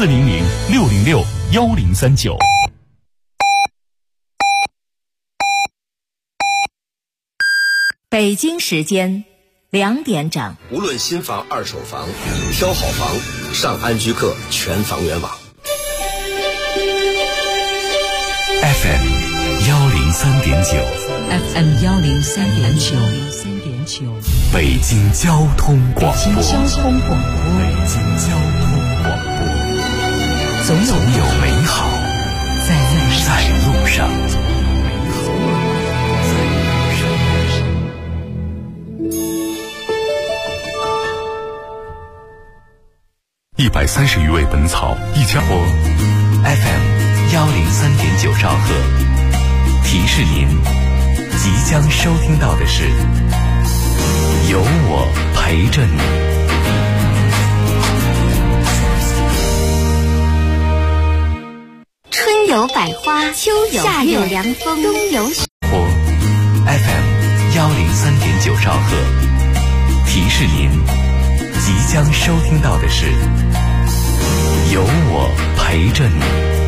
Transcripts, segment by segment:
400-606-1039。 北京时间2点整。 无论新房、二手房，挑好房，上安居客全房源网。 FM 103.9 FM 103.9， 北京交通广播。 北京交通广播，总有美好在路上。130余味本草一家播 FM 103.9兆赫，提示您即将收听到的是有我陪着你。 春有百花，秋有夏有凉风，冬有雪。 播 FM 103.9兆赫，提示您即将收听到的是有我陪着你。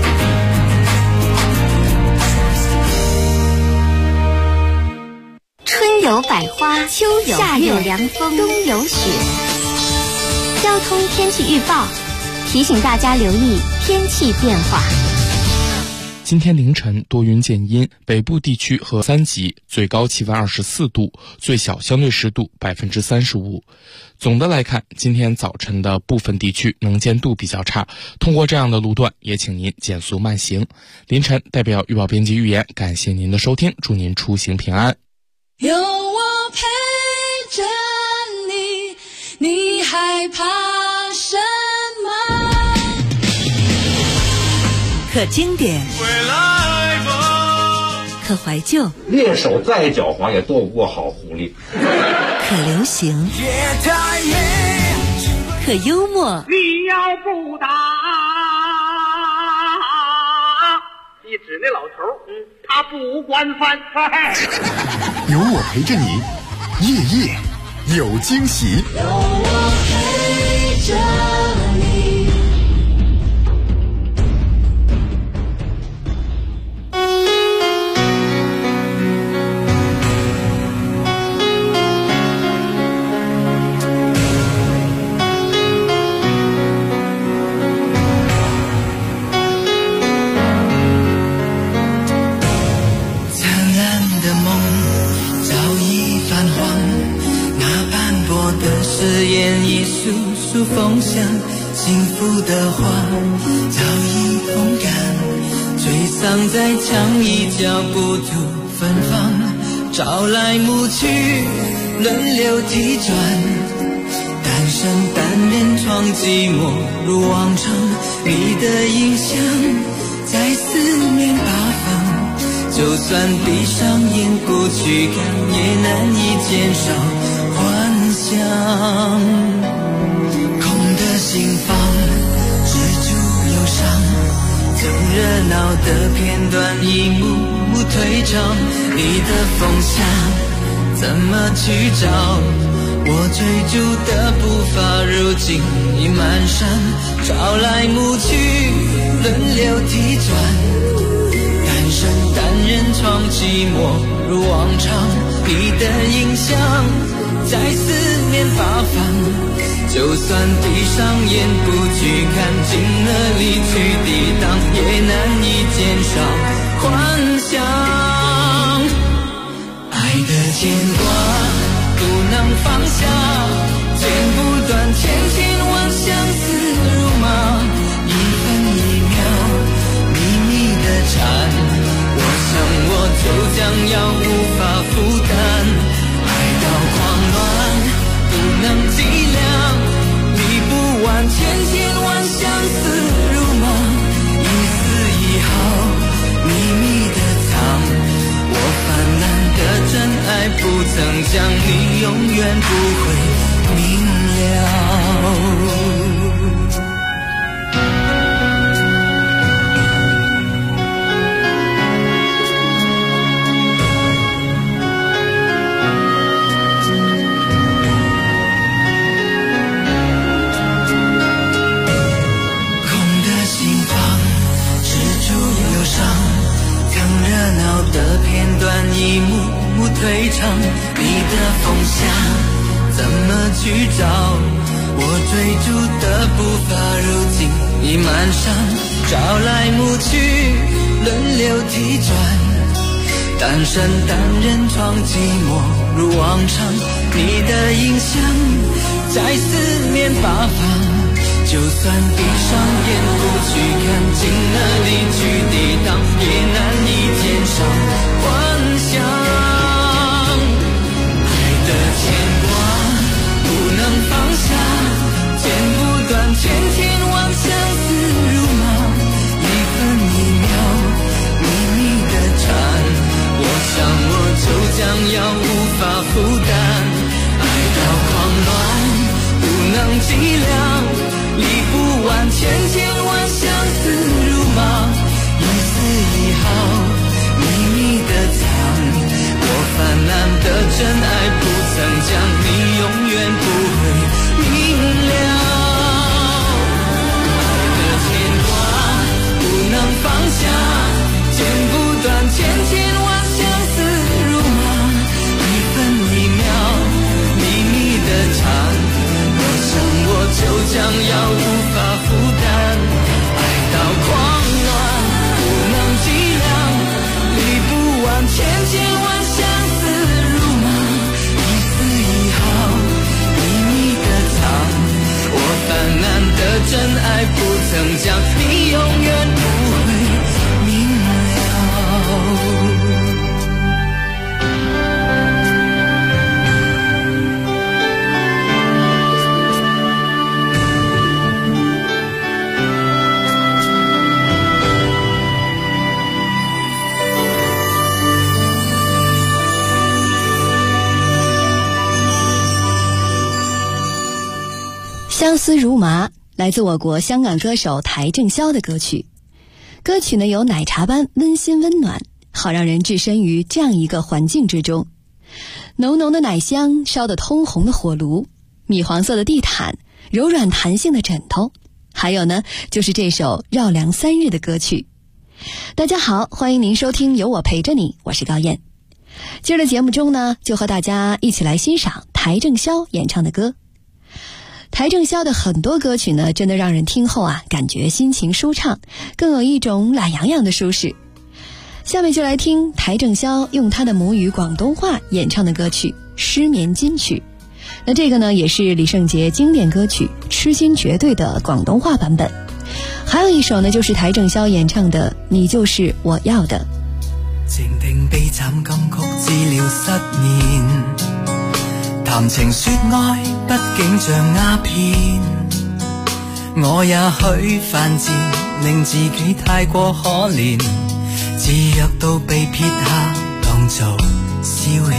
春有百花，秋有夏有凉风，冬有雪。交通天气预报提醒大家留意天气变化。 今天凌晨多云见阴，北部地区和3级，最高气温24度，最小相对湿度35%。总的来看，今天早晨的部分地区能见度比较差，通过这样的路段，也请您减速慢行。凌晨代表预报编辑预言，感谢您的收听，祝您出行平安。 有我陪着你，你害怕什么？ 可经典，可怀旧， 猎手再狡猾也斗不过好狐狸。 可流行，可幽默。 你要不打，你指那老头，他不管饭。 有我陪着你，夜夜有惊喜。 有我陪着你。 风向幸福的花早已风干，沮丧在墙一角不住芬芳，朝来暮去轮流踢转，单身单人床寂寞如往常，你的影像在四面八方，就算闭上眼不去看，也难以减少幻想。心房止住忧伤，从热闹的片段一幕幕退场，你的风向怎么去找？我追逐的步伐如今已蹒跚，朝来暮去轮流踢转，单身单人床寂寞如往常，你的影像在四面八方，就算闭上眼不去看，尽了力去抵挡，也难以减少幻想。爱的牵挂不能放下，剪不断千千万相思如麻，一分一秒秘密的缠，我想我就将要无法负担，爱到狂乱不能计量，千千万相思一幕幕退场，你的风向怎么去找？我追逐的步伐如今已漫长，朝来暮去轮流踢转，单身单人床寂寞如往常，你的影像在四面八方，就算闭上眼不去看，尽了离去抵挡，也难以减少幻想。爱的牵挂不能放下，剪不断，千千万相思如麻，一分一秒秘密的缠，我想我就将要无法负担。爱到狂乱不能计量，理不完，千千万相思如麻，一丝一毫秘密的藏，我泛滥的真爱不曾讲，你永远不会明了。爱的牵挂不能放下，剪不断，千千万相思如麻，一分一秒秘密的缠，我想我就将要无法负担。爱到狂乱不能计量，理不完，千千万相思如麻，一丝一毫秘密的藏，我泛滥的真爱不曾讲，你永远不会明了。 相思如麻，来自我国香港歌手邰正宵的歌曲。歌曲呢有奶茶般温馨温暖，好让人置身于这样一个环境之中。浓浓的奶香，烧得通红的火炉，米黄色的地毯，柔软弹性的枕头，还有呢就是这首绕梁三日的歌曲。大家好，欢迎您收听有我陪着你，我是高燕。今儿的节目中呢，就和大家一起来欣赏邰正宵演唱的歌。邰正宵的很多歌曲呢，真的让人听后啊，感觉心情舒畅，更有一种懒洋洋的舒适。下面就来听邰正宵用他的母语广东话演唱的歌曲《失眠金曲》。那这个呢，也是李圣杰经典歌曲《痴心绝对》的广东话版本。还有一首呢，就是邰正宵演唱的《你就是我要的》。 情定悲慘金曲治療失眠，談情說愛畢竟像鴉片，我也許犯賤，令自己太過可憐，自虐到被撇下當做消遣，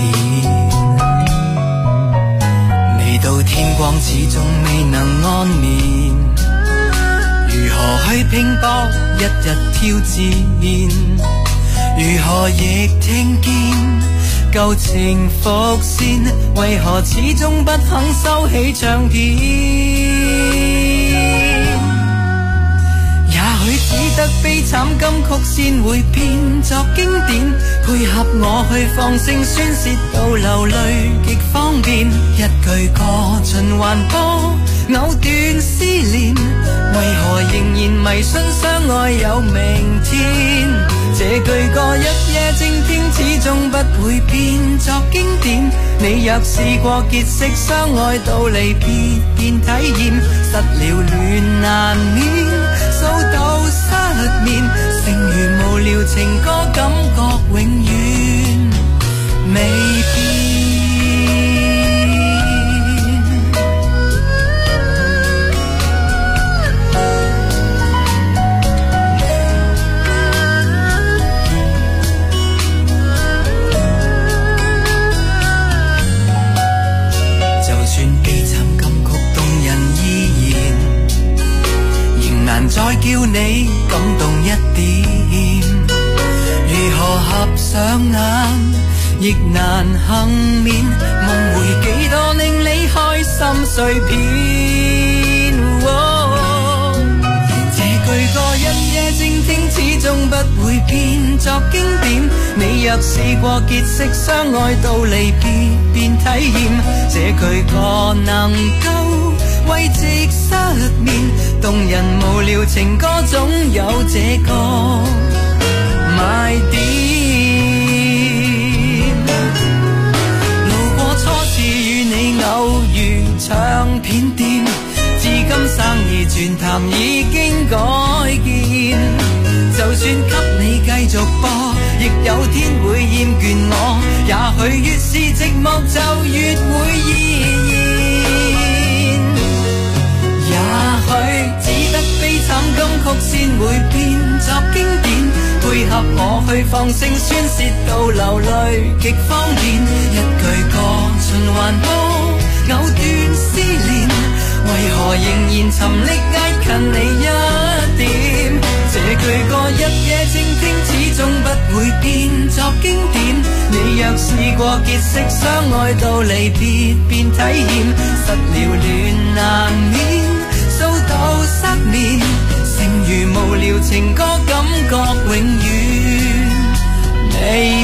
未到天光始終未能安眠，如何去拼搏一日挑戰，如何亦聽見舊情復現，為何始終不肯收起唱片？也許只得悲慘金曲先會變作經典，配合我去放聲宣泄到流淚極方便，一句歌循環播藕斷絲連，為何仍然迷信相愛有明天？這句歌一夜靜聽，始終不會變作經典。你若試過結識相愛到離別變體驗，失了戀難免數到失眠，誠如無聊情歌，感覺永遠未變。再叫你感動一點，如何合上眼亦難幸免，夢回幾多令你開心碎片，這句歌一夜靜聽，始終不會變作經典。你你若試過結識相愛到離別便體驗，這句歌能夠慰藉失眠，動人無聊情歌總有這個賣點。路過初次與你偶遇唱片店，至今生意全談已經改建。就算給你繼續播，亦有天會厭倦我。也許越是寂寞就越會依然。也許只得悲慘金曲先會變作經典，配合我去放聲宣泄到流淚極方便。一句歌循環播，藕斷絲連，為何仍然沉溺挨近你一點？這句歌一夜靜聽，始終不會變作經典。你若試過結識相愛到離別便體驗，實聊亂難免，數到失眠，誠如無聊情歌，感覺永遠未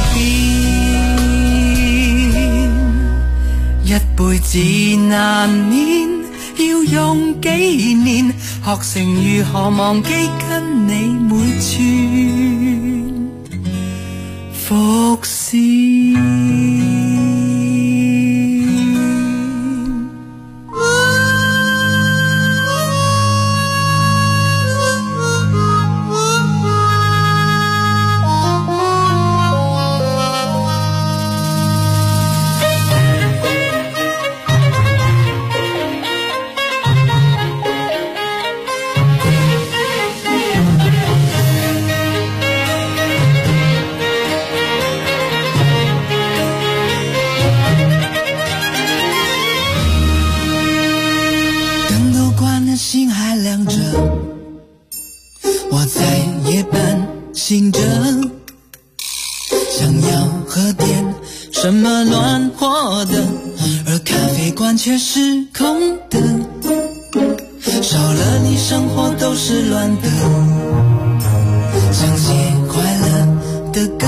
變。一輩子難免要用幾年，學成如何忘記跟你每寸伏線。醒着，想要喝点什么暖和的，而咖啡馆却是空的，少了你生活都是乱的，想写快乐的歌，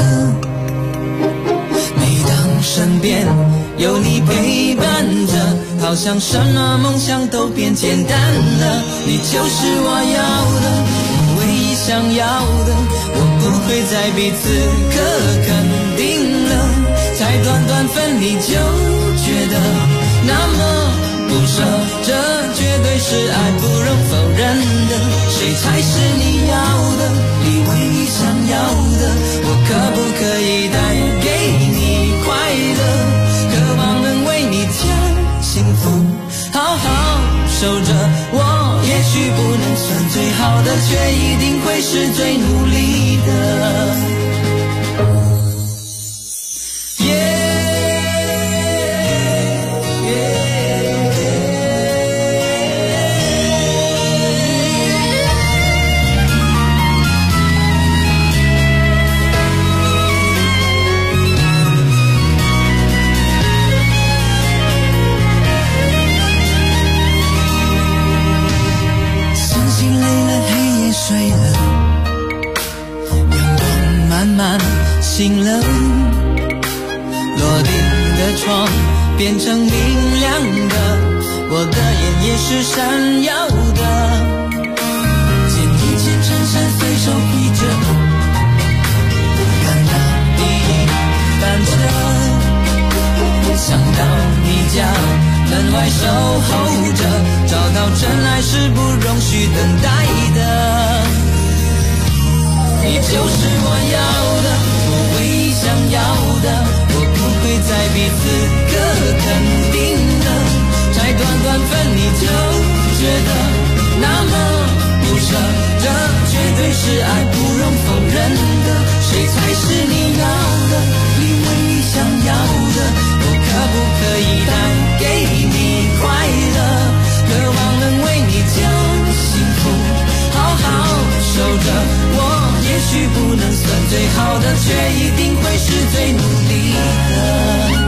每当身边有你陪伴着，好像什么梦想都变简单了，你就是我要的，唯一想要的，我不会再彼此可肯定了，才短短分离就觉得那么不舍，这绝对是爱不容否认的，谁才是你要的，你唯一想要的，我可不可以带给你快乐，渴望能为你将幸福好好守着，我也许不能算最好的，却一定会是最努力的。睡了，阳光慢慢醒了，落地的窗变成明亮的，我的眼也是闪耀的，件一件衬衫随手披着，看到你翻着，想到你家门外守候着，找到真爱是不容许等待的，你就是我要的，我唯一想要的，我不会再彼此可肯定了，才短短分离就觉得那么不舍，这绝对是爱不容否认的，谁才是你要的，你唯一想要的，我可不可以带给你快乐，渴望能为你将幸福好好守着，我也许不能算最好的，却一定会是最努力的。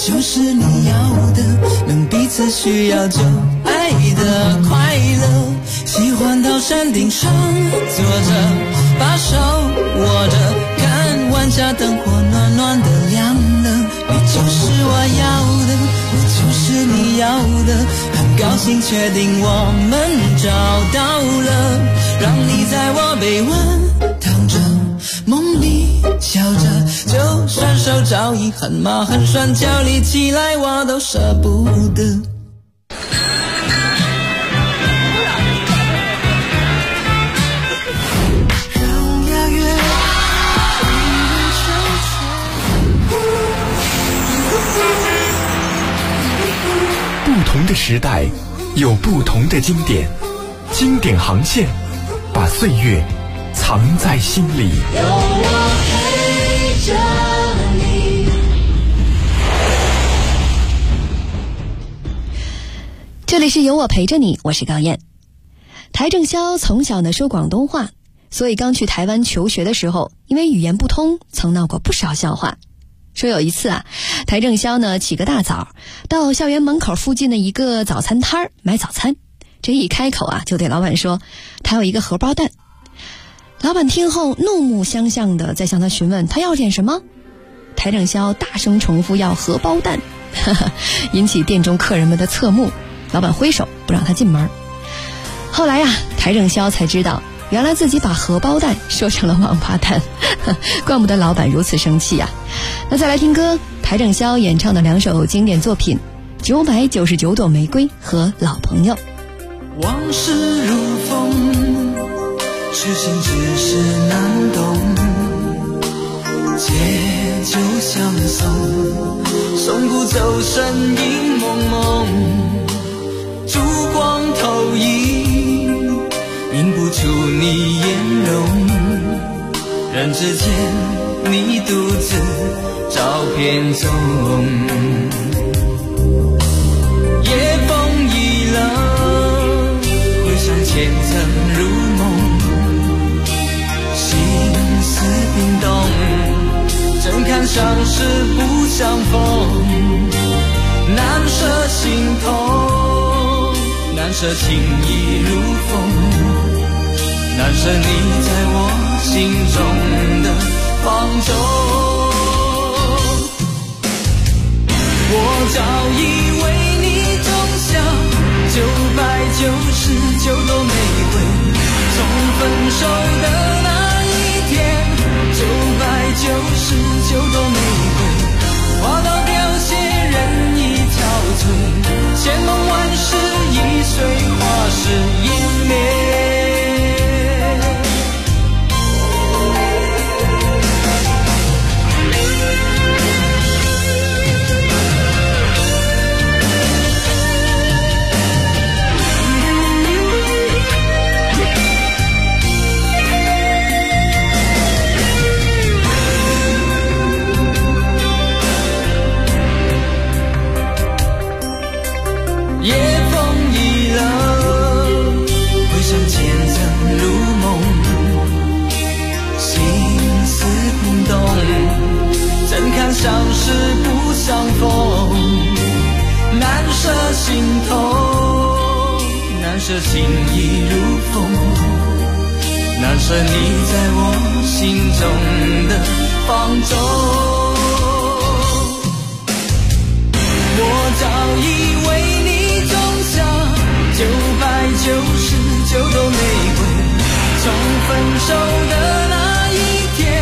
就是你要的，能彼此需要就爱的快乐。喜欢到山顶上坐着，把手握着，看晚霞灯火暖暖的亮了。你就是我要的，我就是你要的，很高兴确定我们找到了，让你在我臂弯躺着，梦里笑着，就算手早已很麻很酸，叫你起来我都舍不得。 不同的时代有不同的经典，经典航线把岁月藏在心里。 有我陪着你。 这里是有我陪着你，我是高燕。台正宵从小呢说广东话，所以刚去台湾求学的时候，因为语言不通，曾闹过不少笑话。说有一次啊，台正宵呢起个大早，到校园门口附近的一个早餐摊儿买早餐。这一开口啊，就对老板说他要一个荷包蛋。老板听后怒目相向的在向他询问他要点什么。台正宵大声重复要荷包蛋，引起店中客人们的侧目。老板挥手不让他进门。后来啊，台正宵才知道原来自己把荷包蛋说成了王八蛋，怪不得老板如此生气啊。那再来听歌，台正宵演唱的2首经典作品999朵玫瑰和老朋友。 往事如风，痴心只是难懂，借酒相送，送不走身影蒙蒙，烛光投影，映不出你颜容，人之间你独自照片中，夜风已冷，回想前曾如梦，心思冰冻，怎堪相识不相逢，难舍心痛，难舍情意如风，难舍你在我心中的放纵。我早以为你种下999朵玫瑰，从分手的那一天，999朵玫瑰花到凋谢，人已憔悴，千梦万世易碎，花事湮灭。夜风已冷，回想前曾如梦，心思冰冻，怎堪相识不相逢，难舍心痛，难舍情意如风，难舍你在我心中的放纵。我早以为你种下999朵玫瑰，从分手的那一天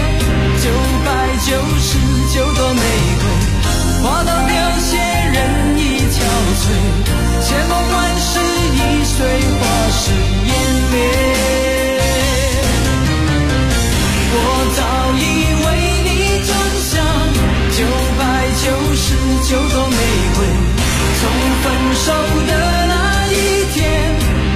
，999朵玫瑰花到凋谢，人已憔悴，千梦万世易碎，花事湮灭。我早以为你种下999朵玫瑰，从分手的那一天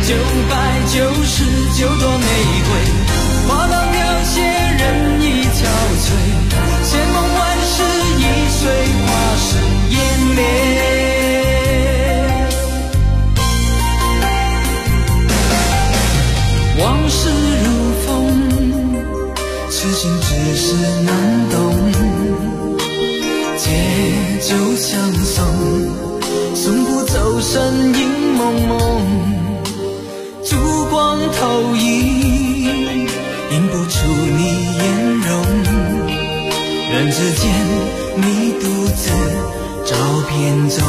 ，999朵玫瑰花到凋谢，人已憔悴，千梦万世易碎，花事湮灭。往事如风，痴心只是难懂，借就相送，送不走身影蒙蒙，烛光投影，映不出你颜容。人之间，你独自照片中。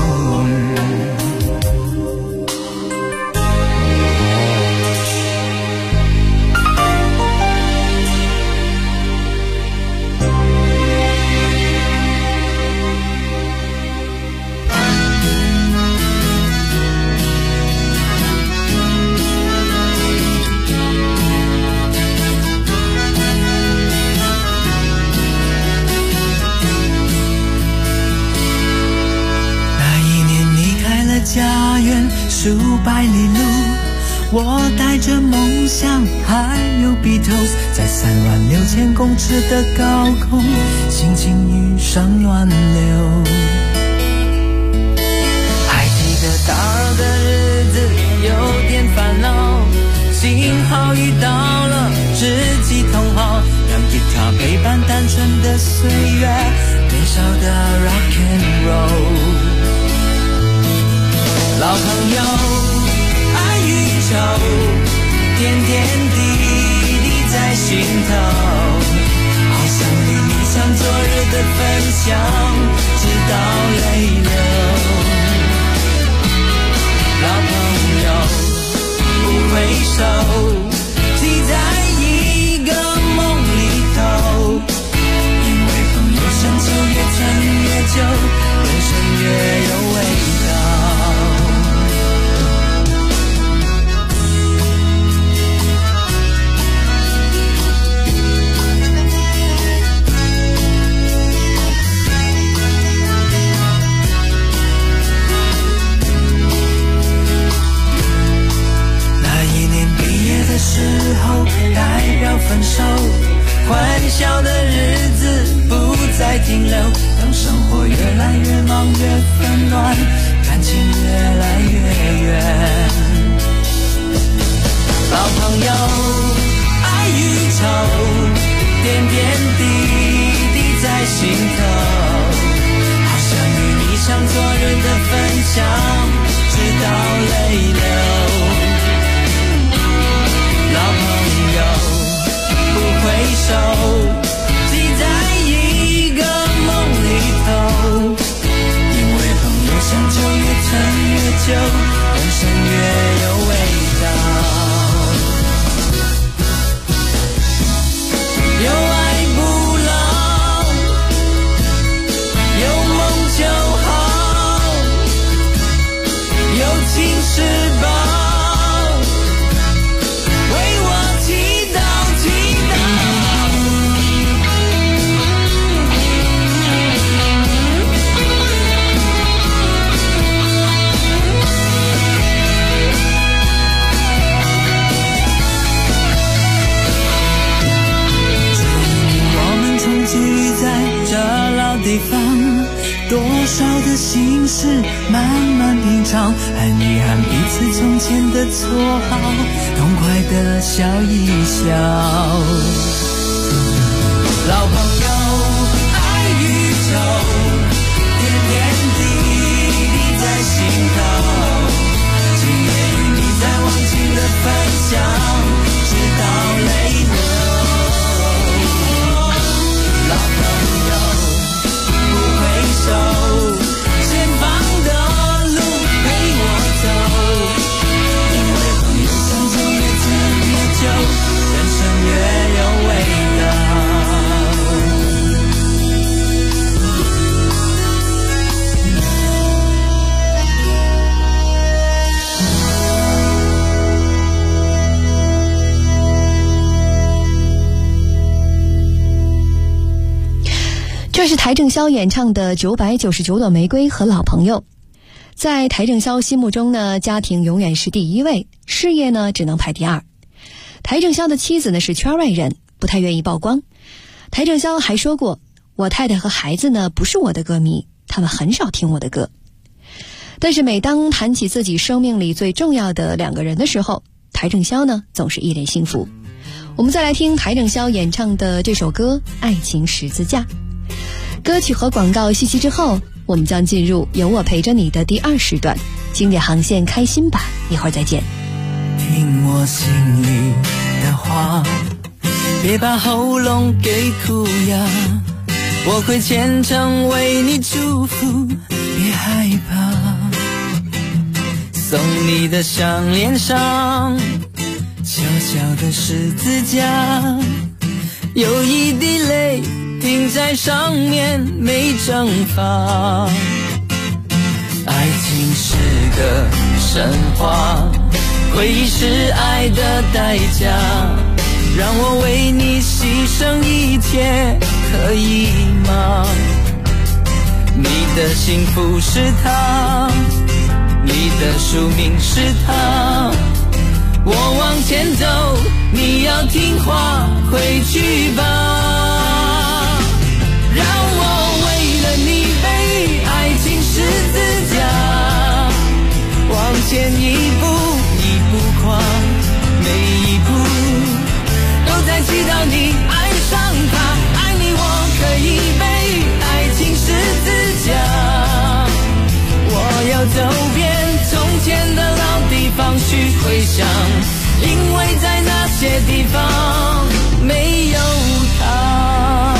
家园数百里路，我带着梦想还有 Beatles， 在36000公尺的高空，心情遇上乱流。还记得大二的日子有点烦恼，幸好遇到了知己同好，让吉他陪伴单纯的岁月，年少的 rock and roll。老朋友，爱与愁，点点滴滴在心头，好想与你像昨日的分享，直到泪流。老朋友，不回首，记在一个梦里头，因为朋友像秋越陈越久，人生越有味道。时候代表分手，欢笑的日子不再停留，当生活越来越忙越纷乱，感情越来越远。老朋友，爱与愁，点点滴滴在心头，好想与你像昨日的分享，直到泪流。老朋友，不回首，记在一个梦里头，因为朋友像秋越陈越久，人生越有味道。有爱不老，有梦就好，有情是宝。地方多少的心事慢慢品尝，很遗憾彼此从前的绰号，痛快的笑一笑。老朋友，爱与愁，点点滴滴在心头，今夜与你在忘情的分享，直到泪流。老朋友，前方的路陪我走，因为朋友像秋越陈越久，人生越有味道。 这是邰正宵演唱的999朵玫瑰和老朋友。在邰正宵心目中呢，家庭永远是第一位，事业呢只能排第二。邰正宵的妻子呢是圈外人，不太愿意曝光。邰正宵还说过，我太太和孩子呢不是我的歌迷，他们很少听我的歌。但是每当谈起自己生命里最重要的两个人的时候，邰正宵呢总是一脸幸福。我们再来听邰正宵演唱的这首歌《爱情十字架》。歌曲和广告息息之后， 我们将进入有我陪着你的第2时段，经典航线开心版，一会儿再见。 听我心里的话，别把喉咙给哭哑，我会虔诚为你祝福，别害怕。送你的项链上小小的十字架，有一滴泪停在上面没蒸发。爱情是个神话，回忆是爱的代价，让我为你牺牲一切，可以吗？你的幸福是他，你的宿命是他，我往前走，你要听话，回去吧。让我为了你背爱情十字架，往前一步一步跨，每一步都在祈祷你爱上他，爱你我可以背爱情十字架，我要走遍从前的老地方去回想，因为在那些地方没有他。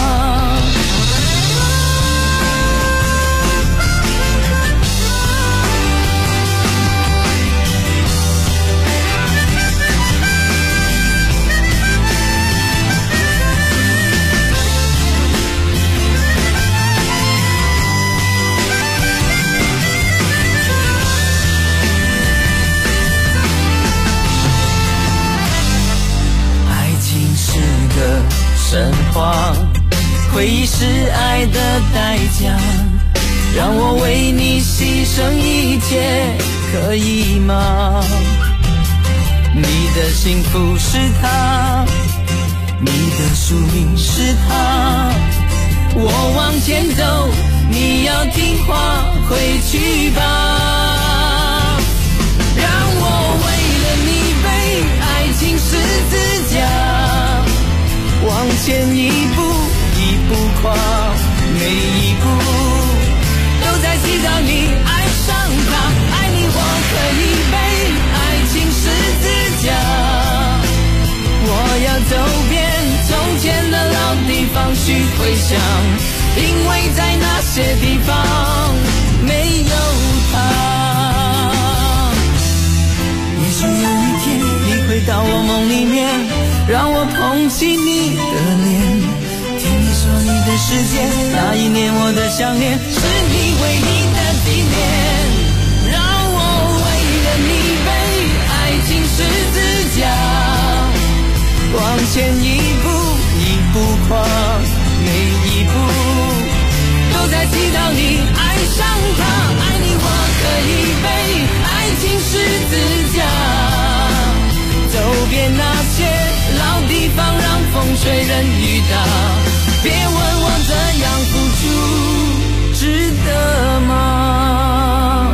神话，回忆是爱的代价，让我为你牺牲一切，可以吗？你的幸福是他，你的宿命是他，我往前走，你要听话，回去吧。让我为了你背爱情十字架，往前一步一步跨，每一步都在祈祷你爱上他，爱你我可以背爱情十字架，我要走遍从前的老地方去回想，因为在那些地方没有他。也许有一天你会到我梦里面，让我捧起你的脸，听你说你的世界，那一年我的想念是你唯一的纪念。让我为了你背爱情十字架，往前一步一步跨，每一步都在祈祷你爱上他，爱你我可以背爱情十字架，走遍那些老地方，让风吹人雨打，别问我这样付出值得吗？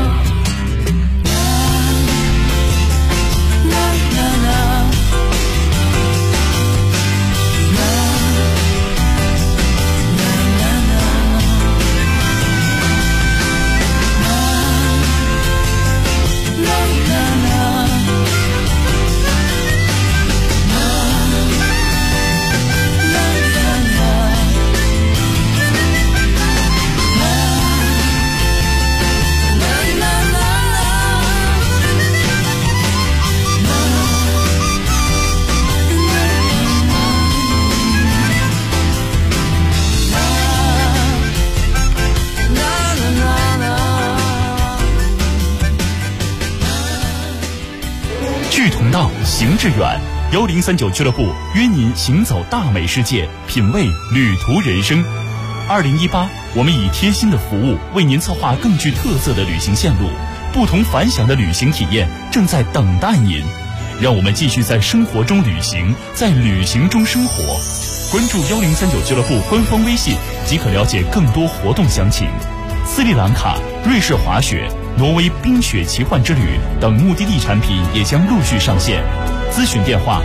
志同道，行致远。1039俱乐部约您行走大美世界，品味旅途人生。2018，我们以贴心的服务为您策划更具特色的旅行线路，不同凡响的旅行体验正在等待您。让我们继续在生活中旅行，在旅行中生活。关注1039俱乐部官方微信即可了解更多活动详情。斯里兰卡、瑞士滑雪、挪威冰雪奇幻之旅等目的地产品也将陆续上线。咨询电话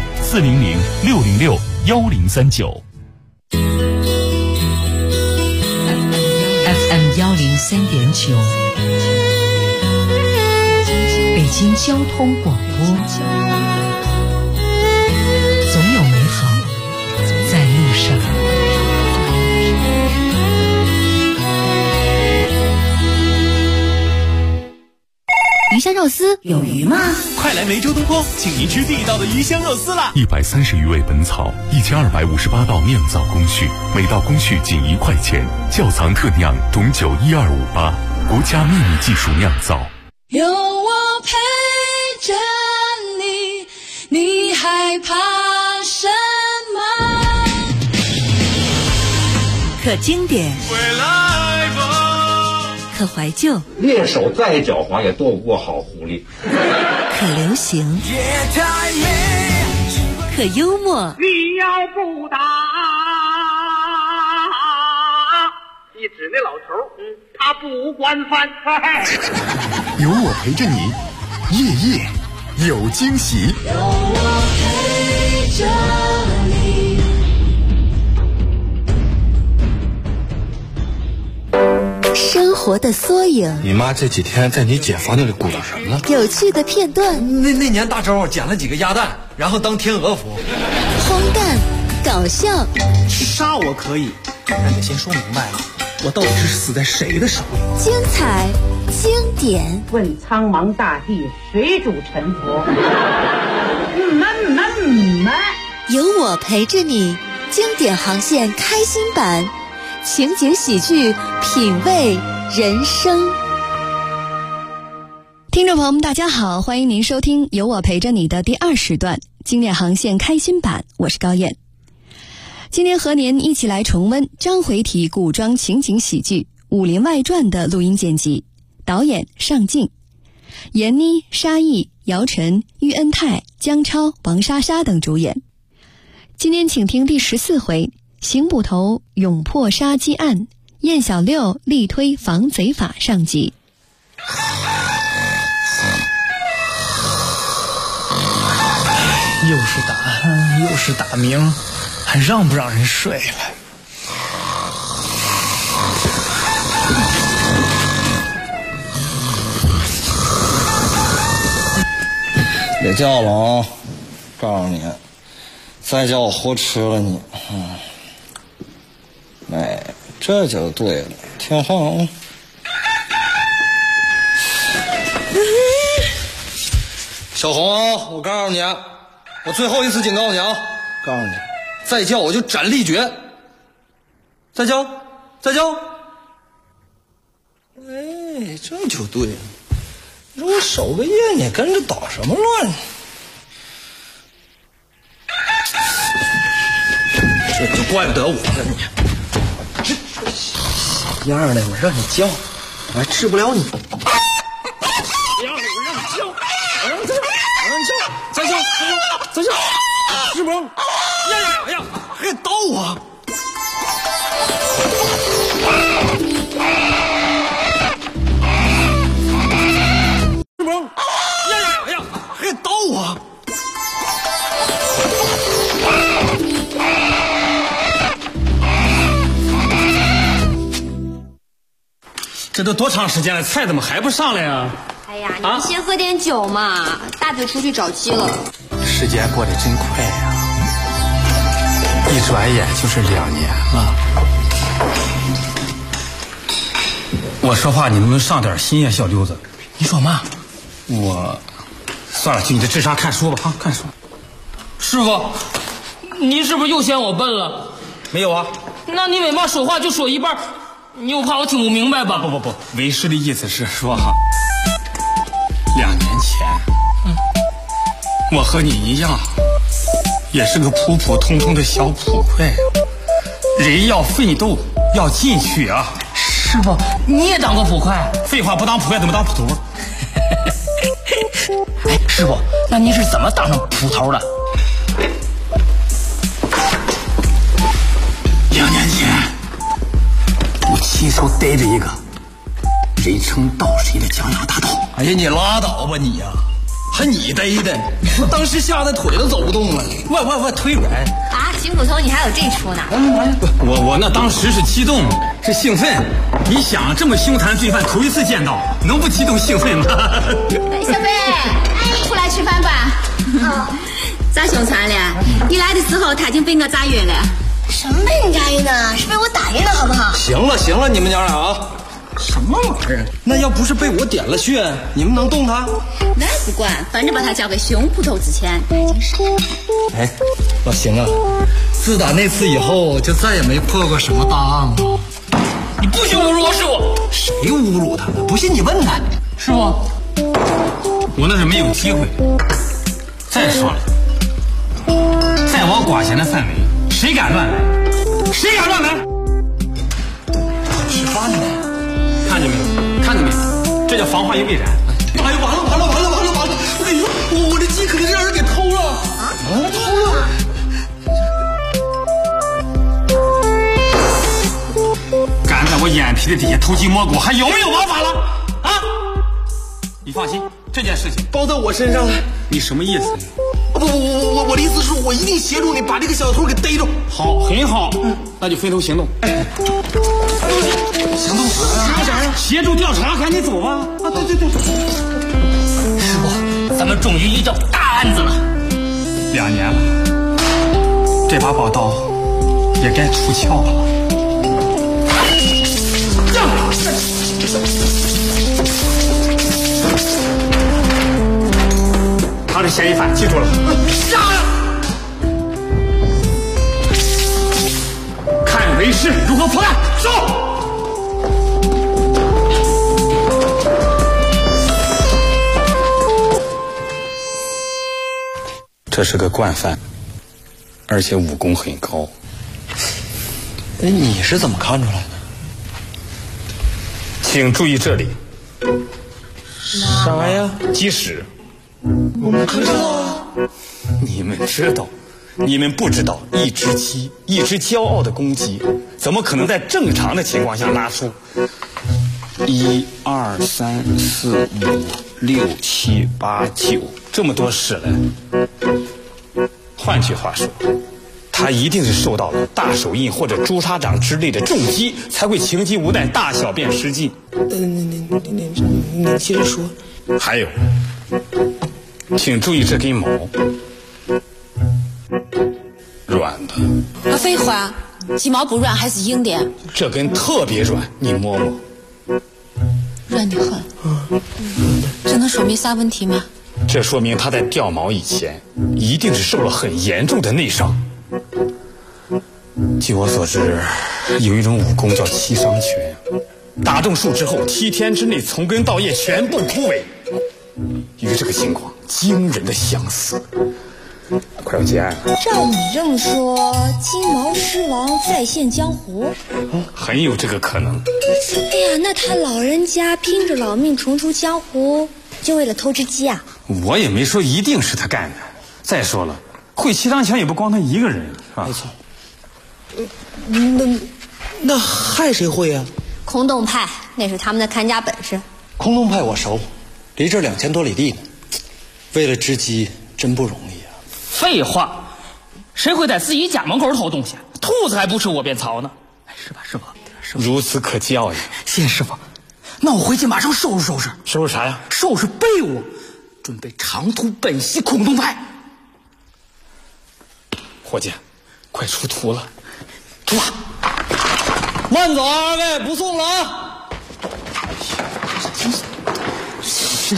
400-606-1039。 FM103.9，北京交通广播，总有美好在路上。 鱼香肉丝有鱼吗？ 快来梅州东坡，请您吃地道的鱼香肉丝啦 ！130余味本草，1258道酿造工序，每道工序仅1块钱，窖藏特酿董酒12588，国家秘密技术酿造。 有我陪着你，你害怕什么？ 可经典， 回来吧。 可怀旧， 猎手再狡猾也斗不过好狐狸。 可流行，可幽默。 你要不打，一指那老头，他不惯犯。 有我陪着你，夜夜有惊喜。 有我陪着你。 生活的缩影， 你妈这几天在你姐房间里鼓捣什么呢？ 有趣的片段。 那年大周捡了几个鸭蛋，然后当天鹅服。 荒诞，搞笑。 杀我可以，但得先说明白了，我到底是死在谁的手里？ 精彩，经典。 问苍茫大地，谁主沉浮？ 有我陪着你，经典航线开心版。情景喜剧，品味人生。听众朋友们大家好，欢迎您收听有我陪着你的第2时段经典航线开心版，我是高燕。今天和您一起来重温章回体古装情景喜剧《武林外传》的录音剪辑，导演尚敬，闫妮、沙溢、姚晨、喻恩泰、姜超、王莎莎等主演。今天请听第14回刑捕头勇破杀鸡案，燕小六力推防贼法上集。 又是打鼾，又是打鸣，还让不让人睡了？ 别叫了啊！告诉你，再叫我胡吃了你。哎，这就对了，听话啊！小红啊，我告诉你，我最后一次警告你啊！告诉你，再叫我就斩立决！再叫，再叫！哎，这就对了。你说我守个夜，你跟着捣什么乱？这就怪不得我了你。样儿的，我让你叫，我还治不了你。 我让你叫，我让你叫， 再叫，再叫，师伯，呀，还刀我！师伯，呀，还刀我！ 这都多长时间了，菜怎么还不上来呀？ 哎呀，你们先喝点酒嘛，大嘴出去找鸡了。 时间过得真快呀，一转眼就是2年了。我说话你能不能上点心呀，小溜子？你说嘛？我算了，就你的智商看书吧，看书。 师傅，你是不是又嫌我笨了？ 没有啊。 那你每嘛说话就说一半，你又怕我听不明白吧？ 不，为师的意思是说哈，2年前，我和你一样，也是个普普通通的小捕快，人要奋斗，要进取啊！ 师傅，你也当过捕快？ 废话，不当捕快怎么当捕头？ 哎，师傅，那你是怎么当上捕头的 ？2年前，我亲手逮着一个人称盗贼的江洋大盗。 哎呀，你拉倒吧你呀！还你逮的，我当时吓得腿都走不动了，我腿软啊！邢捕头，你还有这出呢？ 我那当时是激动， 是兴奋。你想，这么凶残罪犯头一次见到，能不激动兴奋吗？ 小贝，出来吃饭吧。咋凶残了？你来的时候他已经被我炸晕了。 什么被你炸晕的？是被我打晕的好不好？ 行了，你们娘俩啊！什么玩意儿？那要不是被我点了穴，你们能动他？ 那不管，反正把他交给熊捕头之前，他已经杀了。 哎，老邢啊，自打那次以后，就再也没破过什么大案了。 你不许侮辱我师傅！ 谁侮辱他了？不信你问他。 师傅，我那是没有机会。再说了，在我管辖的范围，谁敢乱来？谁敢乱来？ 吃饭呢？ 看见没有？这叫防患于未然。 哎呦，完了！哎呦，我这鸡可能让人给偷了啊！偷了！ 敢在我眼皮子底下偷鸡摸狗，还有没有王法了？啊！你放心，这件事情包在我身上。 你什么意思？ 我的意思是我一定协助你把这个小偷给逮住。 好，很好，那就分头行动。 行动啥呀？ 协助调查，赶紧走吧。 啊，对。 师傅，咱们终于遇着大案子了。 2年了，这把宝刀也该出鞘了。他是嫌疑犯，记住了。 杀呀！ 看为师如何破案。走。这是个惯犯，而且武功很高。 哎，你是怎么看出来的？ 请注意这里。 啥呀？ 鸡屎。 我们知道啊。 你们知道，你们不知道，一只鸡，一只骄傲的公鸡，怎么可能在正常的情况下拉出1、2、3、4、5、6、7、8、9这么多屎来？换句话说，他一定是受到了大手印或者朱砂掌之类的重击，才会情急无奈大小便失禁。 你接着说。 还有，请注意这根毛，软的。 废话，鸡毛不软还是硬的？ 这根特别软，你摸摸。 软得很。这能说明啥问题吗？ 这说明他在掉毛以前，一定是受了很严重的内伤。据我所知，有一种武功叫七伤拳，打中树之后7天之内从根到叶全部枯萎，与这个情况惊人的相似。快要结案了。 照你这么说，金毛狮王再现江湖， 很有这个可能。 哎呀，那他老人家拼着老命重出江湖，就为了偷只鸡啊？ 我也没说一定是他干的。再说了，会七伤拳也不光他一个人，是吧？ 没错。那还谁会呀？ 空洞派，那是他们的看家本事。 空洞派我熟，离这2000多里地呢。为了只鸡，真不容易啊。 废话，谁会在自己家门口偷东西？兔子还不吃窝边草呢。哎，是吧？ 如此可教呀。 谢谢师傅。那我回去马上收拾收拾。 收拾啥呀？ 收拾被窝，准备长途奔袭空洞派。 伙计，快出图了。 出发。 慢走啊，二位，不送了啊！ 这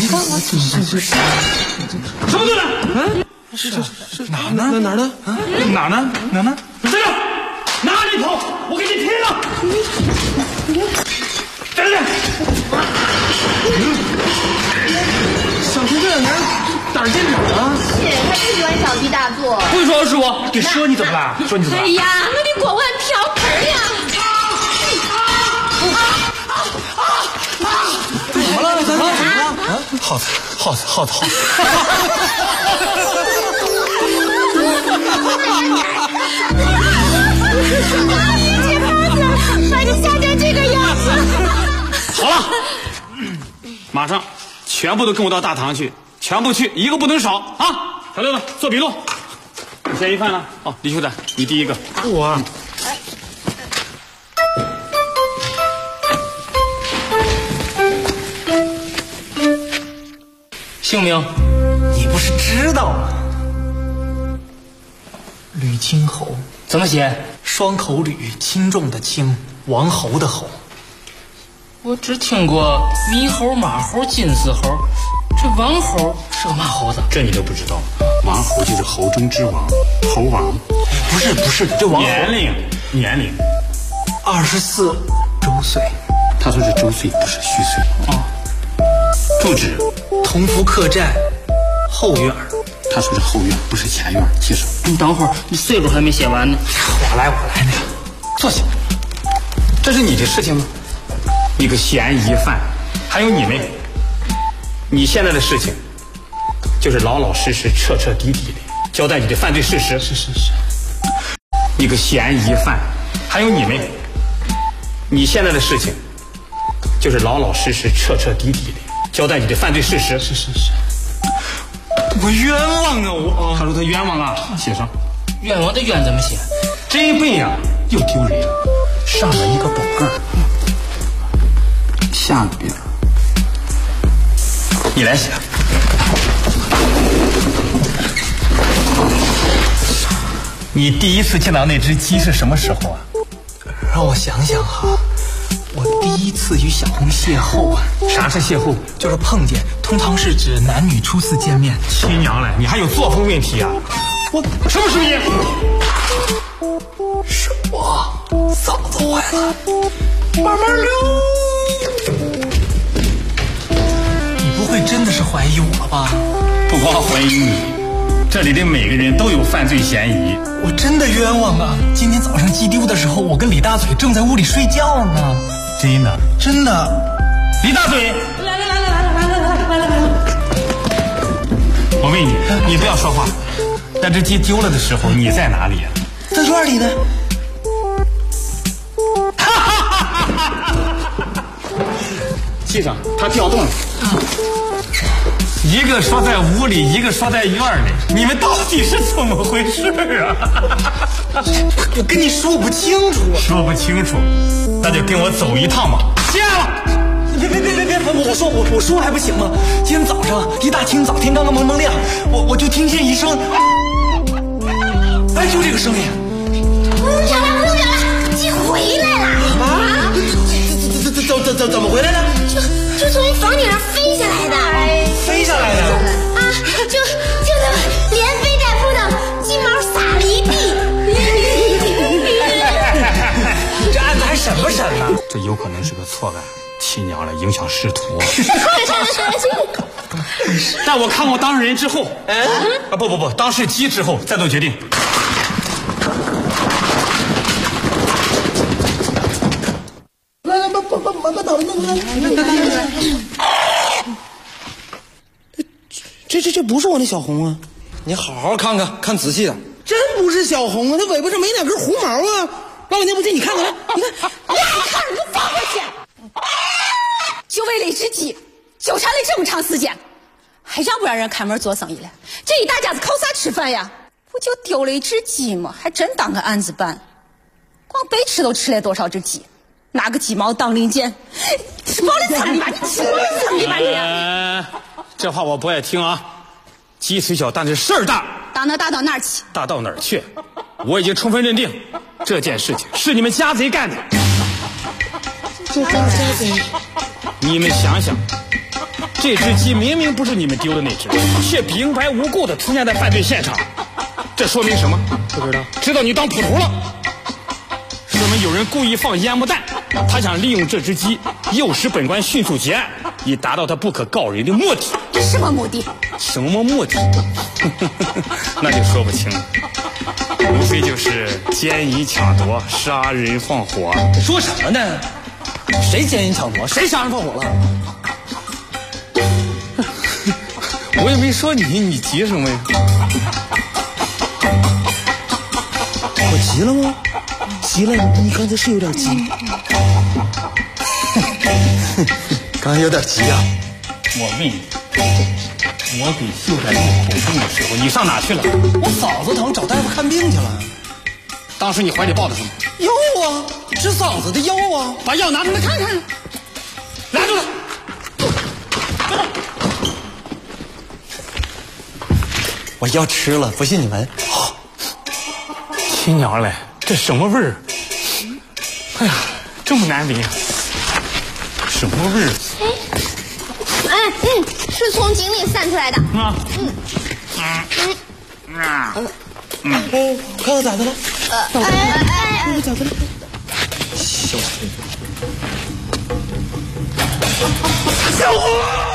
什么队的？ 是哪呢？ 哪呢？这个哪里跑？我给你拼了！站着！ 小陈这2年胆儿见长啊！ 是，他就喜欢小题大做。 不说师傅，你说你怎么了？ 哎呀，那你锅碗瓢盆呀！ 怎么了？ 耗子！ 把你吓成这个样子！ 好了，马上全部都跟我到大堂去，全部去，一个不能少啊！小六子做笔录。嫌疑犯呢？哦，李秀才，你第一个。 我。 姓名？ 你不是知道吗？吕青侯。 怎么写？ 双口吕，轻重的轻，王侯的侯。 我只听过猕猴、马猴、金丝猴，这王猴是个嘛猴子？ 这你都不知道？王猴就是猴中之王，猴王。 不是，这王侯年龄 24周岁。 他说是周岁，不是虚岁。住址同福客栈后院。 他说是后院，不是前院。记住。 你等会儿，你岁数还没写完呢。 我来那个， 坐下。这是你的事情吗？你个嫌疑犯，还有你们，你现在的事情就是老老实实、彻彻底底的交代你的犯罪事实。 是。 你个嫌疑犯，还有你们，你现在的事情就是老老实实、彻彻底底的交代你的犯罪事实。 是。我冤枉啊！我他说他冤枉啊，写上。 冤枉的冤怎么写？ 真笨呀，又丢人，上了一个宝盖。下边你来写。你第一次见到那只鸡是什么时候啊？ 让我想想哈，我第一次与小红邂逅啊。 啥是邂逅？ 就是碰见，通常是指男女初次见面。 亲娘嘞，你还有作风问题啊？ 我什么声音？ 是我嗓子坏了，慢慢溜。你不会真的是怀疑我吧？ 不光怀疑你，这里的每个人都有犯罪嫌疑。 我真的冤枉啊！今天早上鸡丢的时候，我跟李大嘴正在屋里睡觉呢。 真的？ 真的。 李大嘴，来！我问你，你不要说话。那只鸡丢了的时候，你在哪里啊？ 在院里呢。 记上，他调动了。一个说在屋里，一个说在院里，你们到底是怎么回事啊？ 我跟你说不清楚。 说不清楚，那就跟我走一趟吧。见了。 别！我说还不行吗？今天早上一大清早，天刚刚蒙亮，我就听见一声，哎，就这个声音。 不用表了，鸡回来了。 啊？怎么回来的？ 就从你房顶上飞下来的。 飞下来的？ 啊，就那么连飞带扑的，鸡毛撒了一地。 这案子还审不审呢？ 这有可能是个错案。亲娘了，影响仕途。但我看过当事人之后，不，当事鸡之后再做决定。 这不是我那小红啊！你好好看仔细点，真不是小红啊！它尾巴上没两根红毛啊！老板娘不信，你看看来，你看， 你看你放回去！就为了一只鸡，纠缠了这么长时间，还让不让人开门做生意了？这一大家子靠啥吃饭呀？不就丢了一只鸡吗？还真当个案子办。光白吃都吃了多少只鸡？拿个鸡毛当零件，吃饱了撑的吧？你吃饱了撑的吧你？ 这话我不爱听啊！鸡虽小，但是事儿大。 大到哪儿去？ 大到哪儿去？我已经充分认定这件事情是你们家贼干的。 这跟家贼， 你们想想，这只鸡明明不是你们丢的那只，却平白无故的出现在犯罪现场，这说明什么？ 不知道。 知道你当捕头了，说明有人故意放烟幕弹，他想利用这只鸡诱使本官迅速结案，以达到他不可告人的目的。 什么目的？ 什么目的？那就说不清了。无非就是奸淫抢夺、杀人放火。 说什么呢？谁奸淫抢夺？谁杀人放火了？ 我也没说你，你急什么呀？ 我急了吗？急了，你刚才是有点急。刚才有点急啊！ 我问你，我给秀才录口供的时候，你上哪去了？ 我嗓子疼，找大夫看病去了。 当时你怀里抱的什么？ 药啊，治嗓子的药啊。 把药拿出来看看。拿住他！ 我要吃了，不信你闻。 亲娘嘞，这什么味儿？哎呀，这么难闻啊！什么味儿？ 是从井里散出来的。 看看咋的了？咋的了？小红，小红！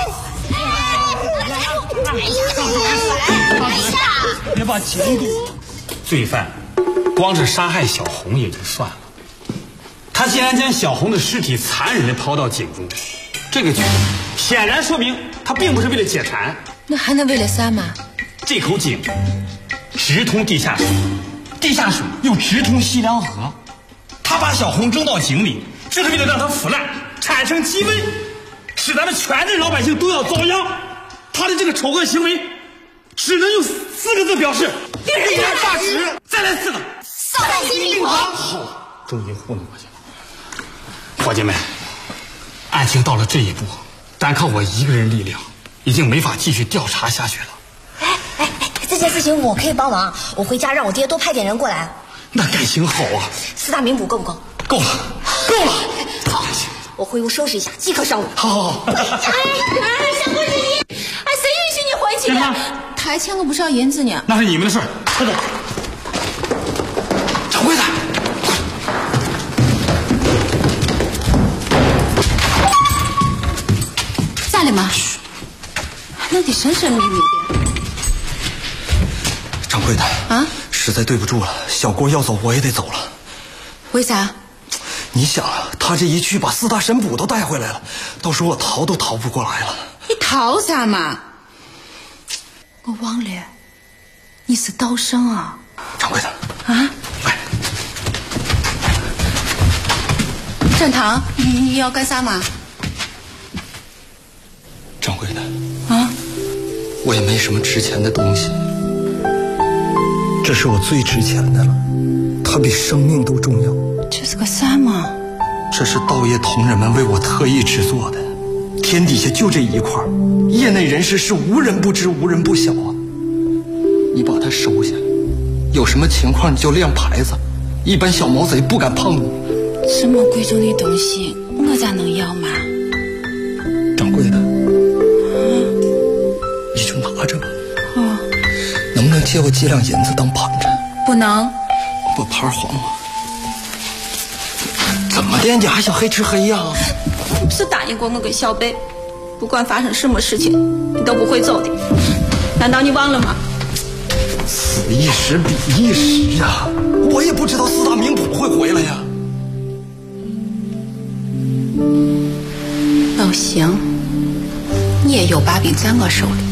别把情绪。罪犯光是杀害小红也就算了，他竟然将小红的尸体残忍地抛到井中，这个举动显然说明他并不是为了解馋。 那还能为了啥嘛？ 这口井直通地下水，地下水又直通西凉河，他把小红扔到井里，就是为了让它腐烂，产生积温，使咱们全镇老百姓都要遭殃。他的这个丑恶行为，只能用4个字表示：令人发指。再来4个， 扫荡新民房。 好，终于糊弄过去了。伙计们，案情到了这一步，单靠我一个人力量，已经没法继续调查下去了。 这件事情我可以帮忙，我回家让我爹多派点人过来。 那感情好啊 ！4大名捕够不够？ 够了，够了。 好，我回屋收拾一下，即刻上路。 好。 小伙子你，谁允许你回去的？ 他还欠我不少银子呢。 那是你们的事儿，快走。掌柜的， 咋了嘛？弄得神神秘秘的。 掌柜的啊，实在对不住了，小郭要走我也得走了。 为啥？ 你想啊，他这一去把4大神捕都带回来了，到时候我逃都逃不过来了。 你逃啥嘛？我忘了，你是道生啊。 掌柜的啊， 来， 展堂，你要干啥嘛？ 掌柜的啊， 我也没什么值钱的东西，这是我最值钱的了，它比生命都重要。 这是个啥嘛？ 这是道业同仁们为我特意制作的，天底下就这一块，业内人士是无人不知无人不晓啊。你把它收下，有什么情况你就亮牌子，一般小毛贼不敢碰你。 这么贵重的东西，我咋能要嘛？ 掌柜的，你就拿着吧。 哦， 能不能借我几两银子当盘缠？ 不能。 把牌还我。怎么的？你还想黑吃黑呀？ 你不是答应过我跟小贝，不管发生什么事情，你都不会走的？难道你忘了吗？ 此一时彼一时呀，我也不知道4大名捕会回来呀。 老邢，你也有把柄在我手里。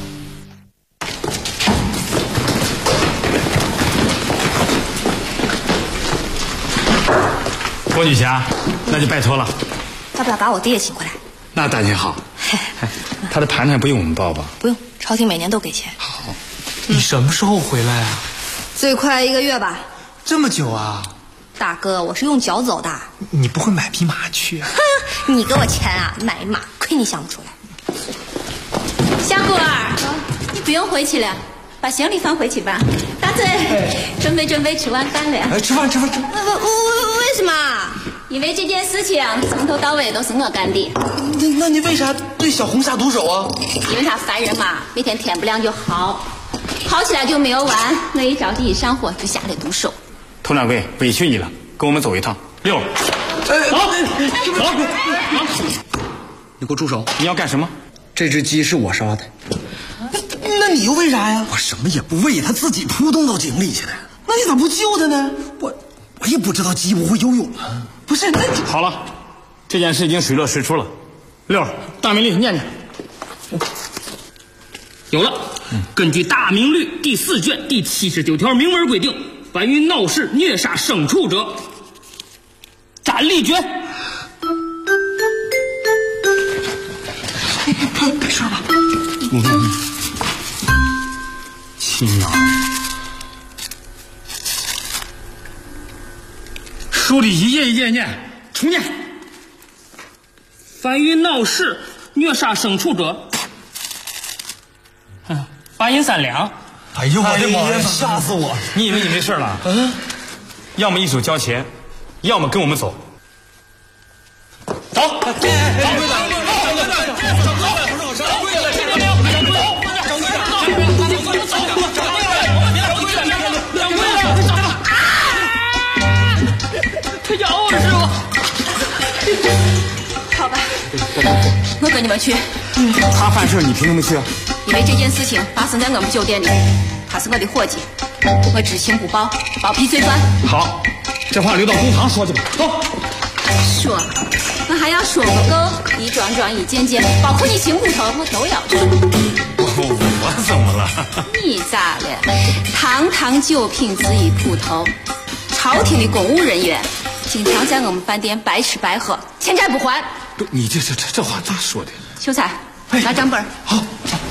郭女侠，那就拜托了。 要不要把我爹请过来？ 那大姐好。他的盘缠不用我们报吧？ 不用，朝廷每年都给钱。 好， 你什么时候回来啊？ 最快1个月吧。 这么久啊？ 大哥，我是用脚走的。 你不会买匹马去啊？ 哼，你给我钱啊，买马，亏你想不出来。 小果儿，你不用回去了，把行李放回去吧。大嘴，准备吃晚饭了。 哎，吃饭。 为什么？ 因为这件事情从头到尾都是我干的。 那你为啥对小红下毒手啊？ 因为他烦人嘛，每天天不亮就薅起来就没有完。我一着急一上火就下来毒手。 佟掌柜，委屈你了，跟我们走一趟。溜，走。 你给我住手！ 你要干什么？ 这只鸡是我杀的。那你又为啥呀？我什么也不为，它自己扑通到井里去的。那你咋不救它呢？我也不知道鸡不会游泳啊。不是，那你好了，这件事已经水落石出了。六，大明律念念。 有了，根据《大明律》第4卷第79条明文规定，凡于闹事虐杀牲畜者，斩立决。 没事吧？ 亲娘，书里一页一页念，重念。 凡于闹事虐杀牲畜者，罚银3两。 哎呦我的妈呀，吓死我！ 你以为你没事了？要么一手交钱，要么跟我们走。走， 他咬我师傅。好吧，我跟你们去。 他犯事，你凭什么去？ 因为这件事情发生在我们酒店里，他是我的伙计，我知情不报，包庇罪犯。 好，这话留到公堂说去吧。走。 说，我还要说个够，一桩桩一件件，包括你醒骨头，我都要说。 我怎么了？ 你咋了？堂堂九品知议捕头，朝廷的公务人员，经常在我们饭店白吃白喝，欠债不还。 你这话咋说的？ 秀才，拿账本。 好。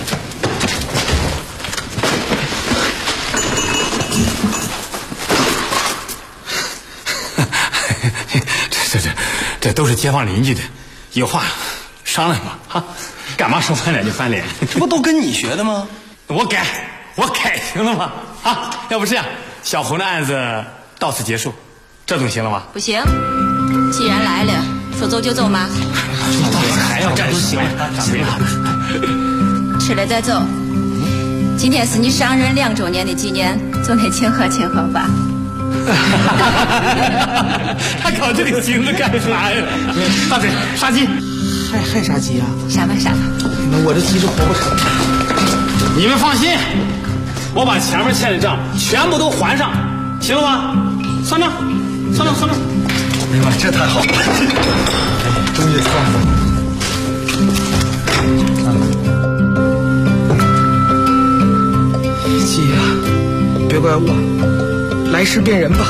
这都是街坊邻居的，有话商量吧，哈，干嘛说翻脸就翻脸？ 这不都跟你学的吗？ 我改行了吗？啊，要不这样，小红的案子到此结束，这总行了吗？ 不行，既然来了，说走就走吗？ 还要站住行了， 吃了再走。今天是你上任2周年的纪念，总得庆贺庆贺吧。 他搞这个精子干啥呀？大嘴杀鸡， 还杀鸡啊？ 杀吧。 那我这鸡是活不成。 你们放心，我把前面欠的账全部都还上，行了吗？算账。 哎呀妈，这太好了，终于算了。 鸡呀，别怪我。来世变人吧。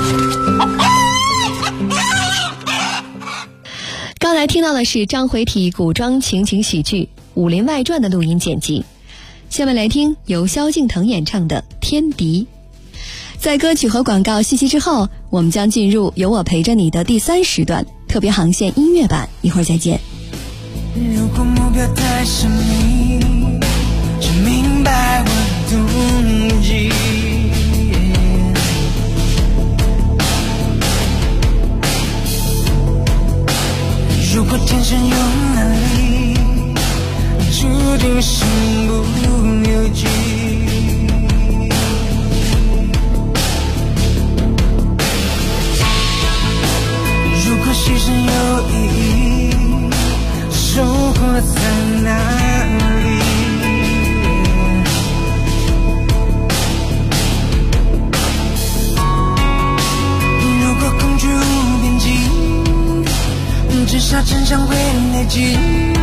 刚才听到的是章回体古装情景喜剧《武林外传》的录音剪辑。下面来听由萧敬腾演唱的《天敌》。在歌曲和广告信息之后，我们将进入有我陪着你的第3时段特别航线音乐版，一会儿再见。 如果目标太神秘，只明白我动机，如果天生有能力，注定身不由己。如果牺牲有意义，收获在哪里？如果恐惧无边际，至少真相会累积。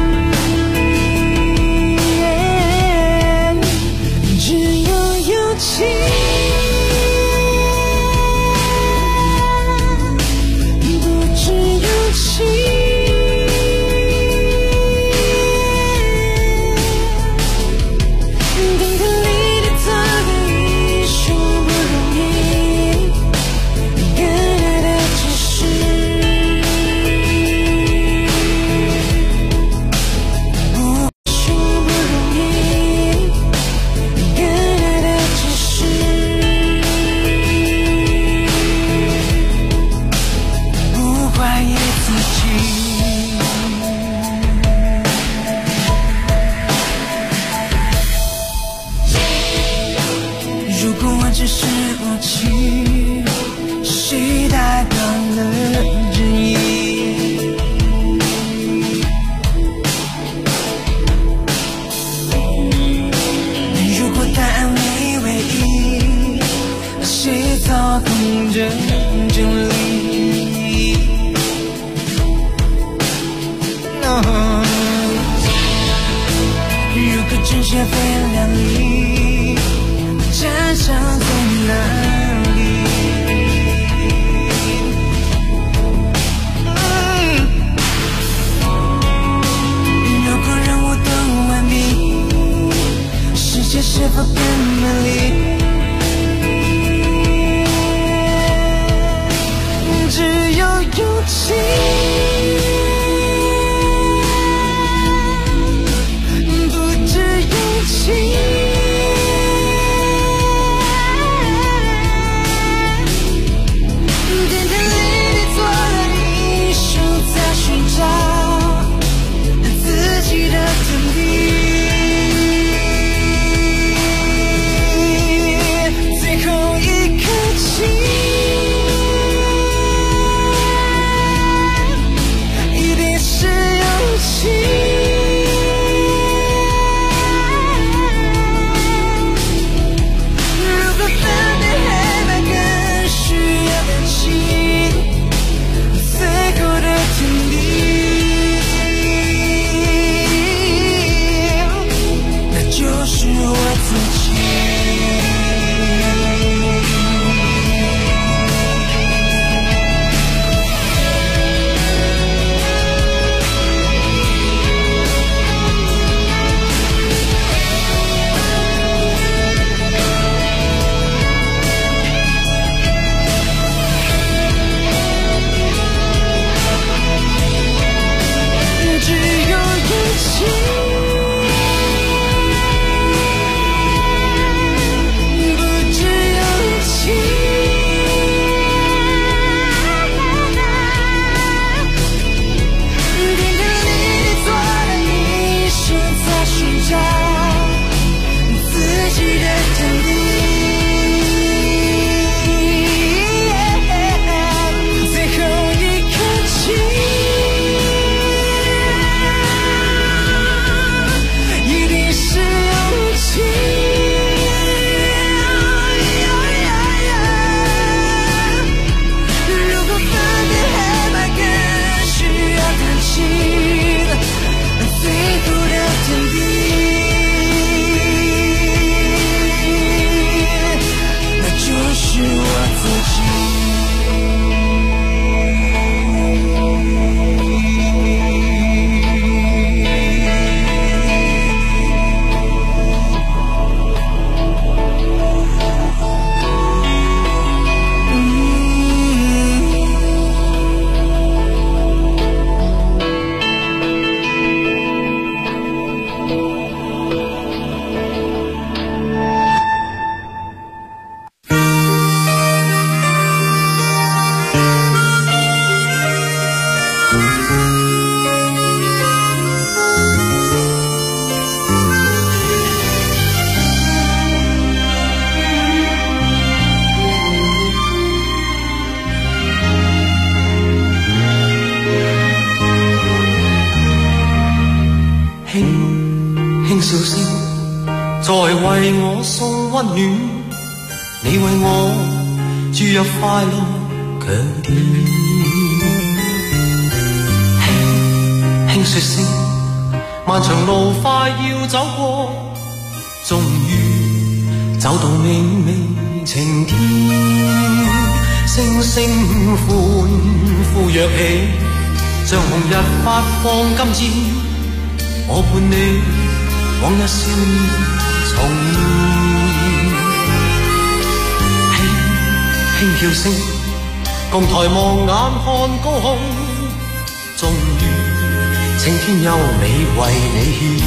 只有勇气，不止勇气。冰河里的做个英雄不容易，更爱的只是。只是武器，谁代表了正义？如果答案为唯一，谁操控着真理？No， 如果真相非两立，战场在哪里？如果任务都完毕，世界是否更美丽？只有勇气，不止勇气。 為我送溫暖，你為我注入快樂強電。輕輕說聲，漫長路快要走過，終於走到明媚晴天。星星歡呼躍起，像紅日發放金箭，我伴你往日少年重現。輕叫聲，共抬望眼看高空，終於青天優美為你獻。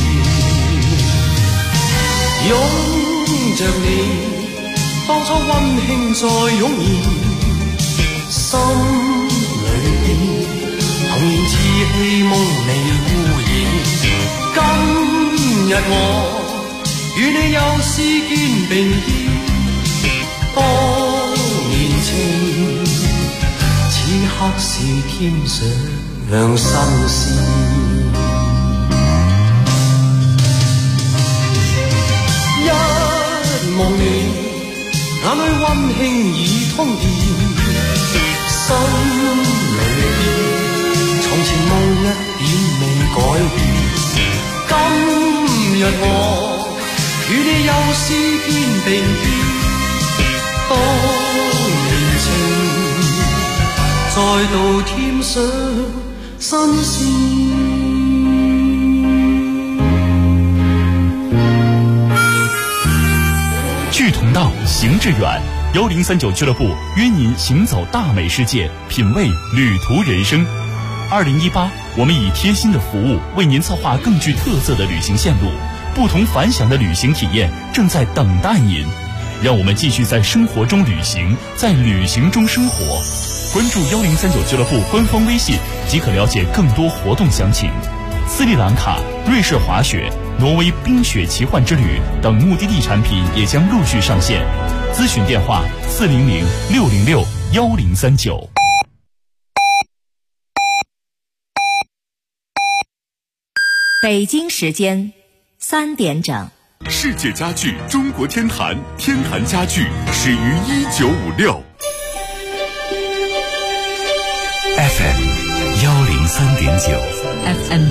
擁着你，當初溫馨再湧現，心裏邊童年稚氣夢未污染。今日我與你又是肩並肩，當年情此刻是添上新鮮。一望你眼裏溫馨已通電，心裏邊從前夢一點未改變。今日我與你又是肩並肩，當年情再度添上新鮮。 志同道，行致远。1039俱乐部约您行走大美世界，品味旅途人生。2018，我们以贴心的服务为您策划更具特色的旅行线路，不同凡响的旅行体验正在等待您。让我们继续在生活中旅行，在旅行中生活。关注1039俱乐部官方微信即可了解更多活动详情。斯里兰卡、瑞士滑雪、挪威冰雪奇幻之旅等目的地产品也将陆续上线。咨询电话400-606-1039。 北京时间3点整。 世界家具中国天坛，天坛家具始于1956。 FM 103.9 FM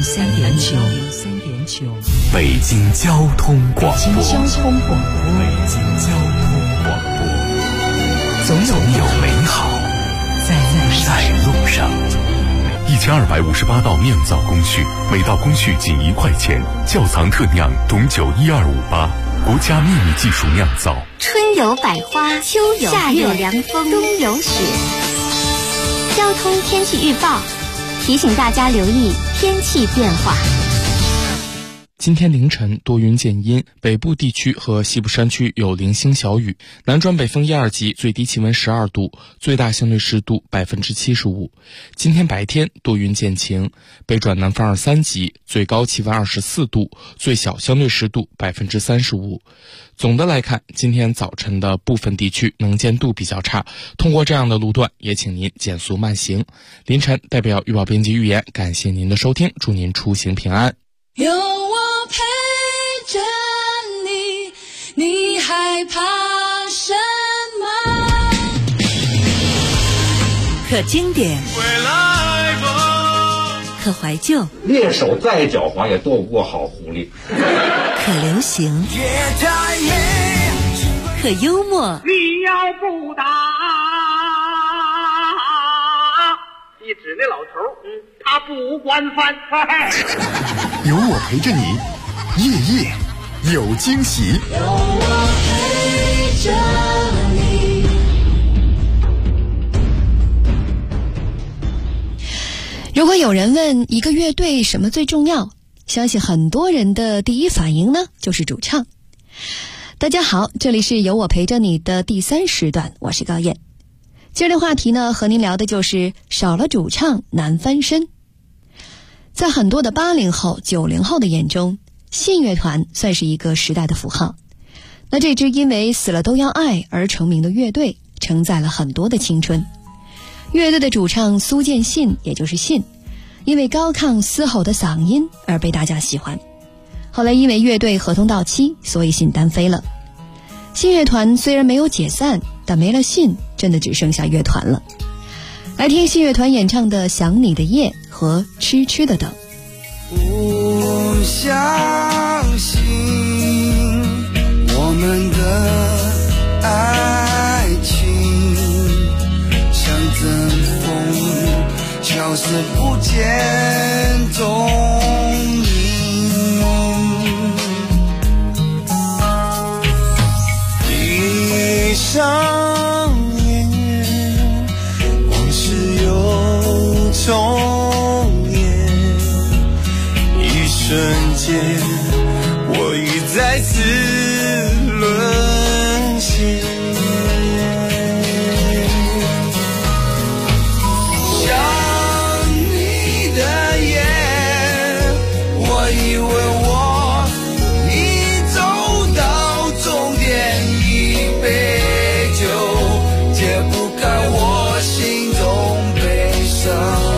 103.9 北京交通广播。 北京交通广播，总有美好在路上。 1258道酿造工序，每道工序仅1块钱，窖藏特酿董酒12588，国家秘密技术酿造。 春有百花，秋有夏有凉风，冬有雪。交通天气预报提醒大家留意天气变化。 今天凌晨多云见阴，北部地区和西部山区有零星小雨，南转北风1、2级，最低气温12度，最大相对湿度75%。今天白天多云见晴，北转南风2、3级，最高气温24度，最小相对湿度35%。总的来看，今天早晨的部分地区能见度比较差，通过这样的路段也请您减速慢行。凌晨代表预报编辑预言，感谢您的收听，祝您出行平安。 有我陪着你，你害怕什么？ 可经典，可怀旧， 猎手再狡猾也斗不过好狐狸。 可流行，可幽默。 你要不打，一指那老头，他不惯犯。 有我陪着你，夜夜有惊喜。 有我陪着你。 如果有人问一个乐队什么最重要，相信很多人的第一反应呢就是主唱。大家好，这里是有我陪着你的第3时段，我是高燕。今儿的话题呢，和您聊的就是少了主唱难翻身。在很多的80后、90后的眼中，信乐团算是一个时代的符号。那这支因为死了都要爱而成名的乐队，承载了很多的青春。乐队的主唱苏建信，也就是信，因为高亢嘶吼的嗓音而被大家喜欢。 后来因为乐队合同到期，所以信单飞了。信乐团虽然没有解散，但没了信，真的只剩下乐团了。来听信乐团演唱的《想你的夜》和《痴痴的等》。 不相信我们的爱情像阵风，消失不见踪影。闭上眼，往事又重演，一瞬间我已再次沦陷。想你的夜，我以为我已走到终点，一杯酒解不开我心中悲伤。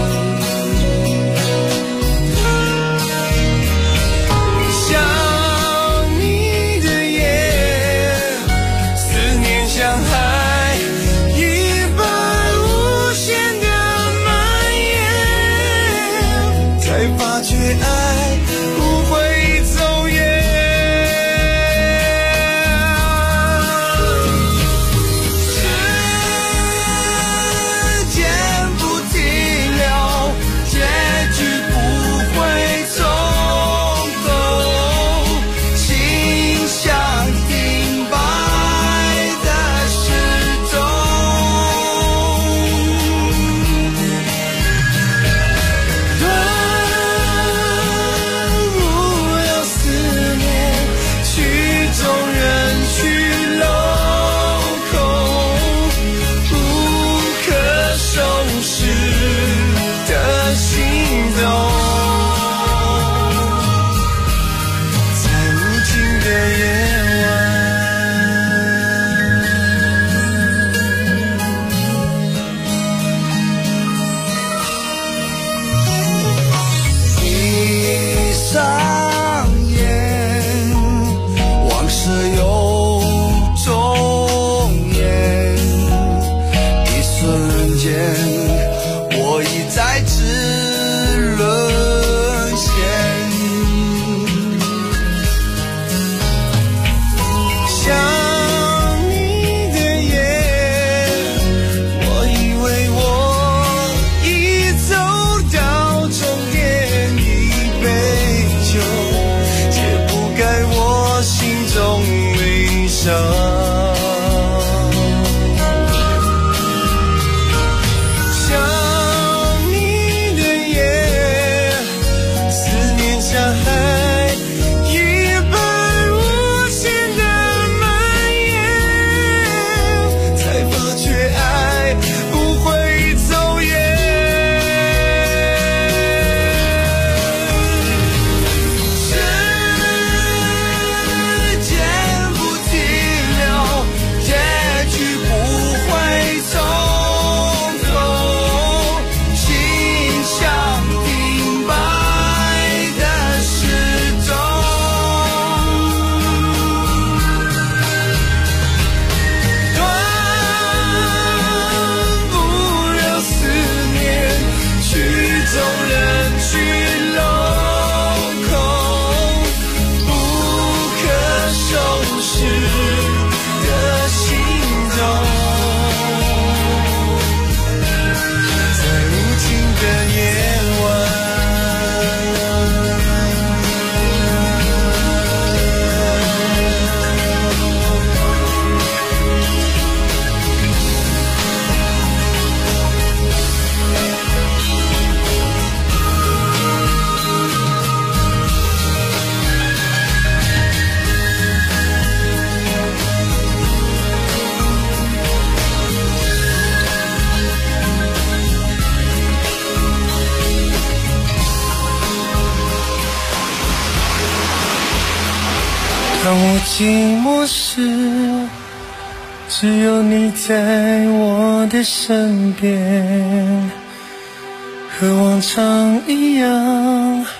当我寂寞时，只有你在我的身边，和往常一样，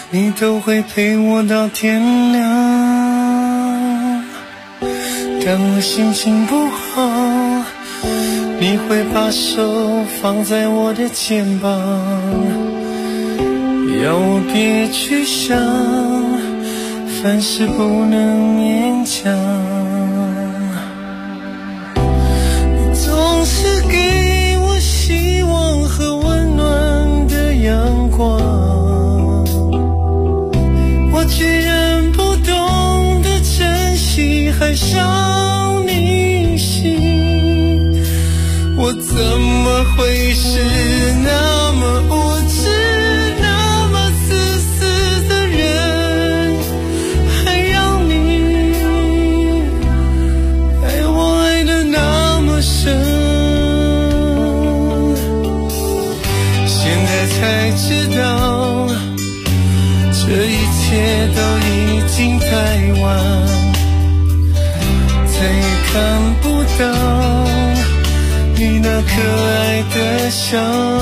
你都会陪我到天亮。当我心情不好，你会把手放在我的肩膀，要我别去想，凡事不能勉强。你总是给我希望和温暖的阳光，我居然不懂得珍惜，还伤你心。我怎么会是那么无知，那么自私的人，还让你爱我爱得那么深。现在才知道，这一切都已经太晚，再也看不到你那可爱的笑。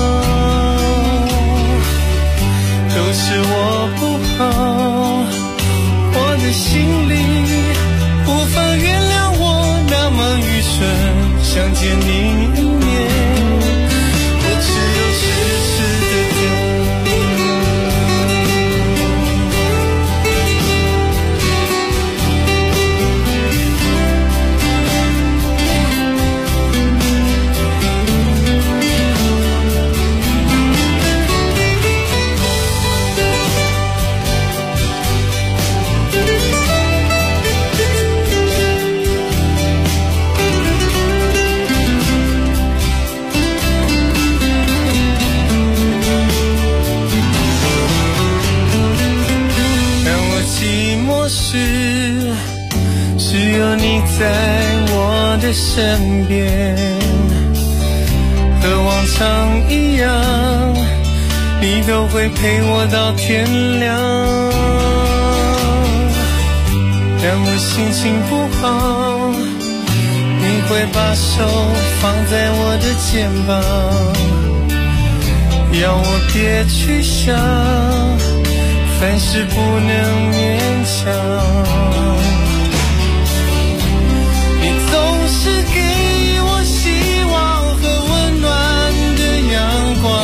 都是我不好，我的心里无法原谅我那么愚蠢，想见你一面，我只有痴痴的等。只有你在我的身边，和往常一样，你都会陪我到天亮。当我心情不好，你会把手放在我的肩膀，要我别去想，凡事不能勉强。你总是给我希望和温暖的阳光，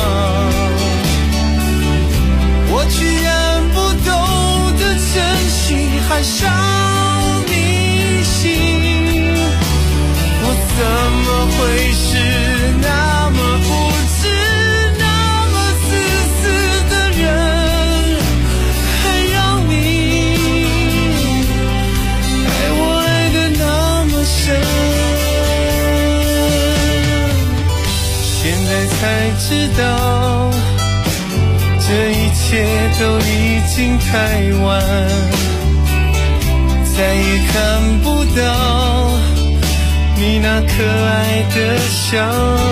我居然不懂得珍惜，还伤你心。我怎么会是那么无知，那么自私的人，还让你爱我爱得那么深。现在才知道，这一切都已经太晚，再也看不到你那可爱的笑。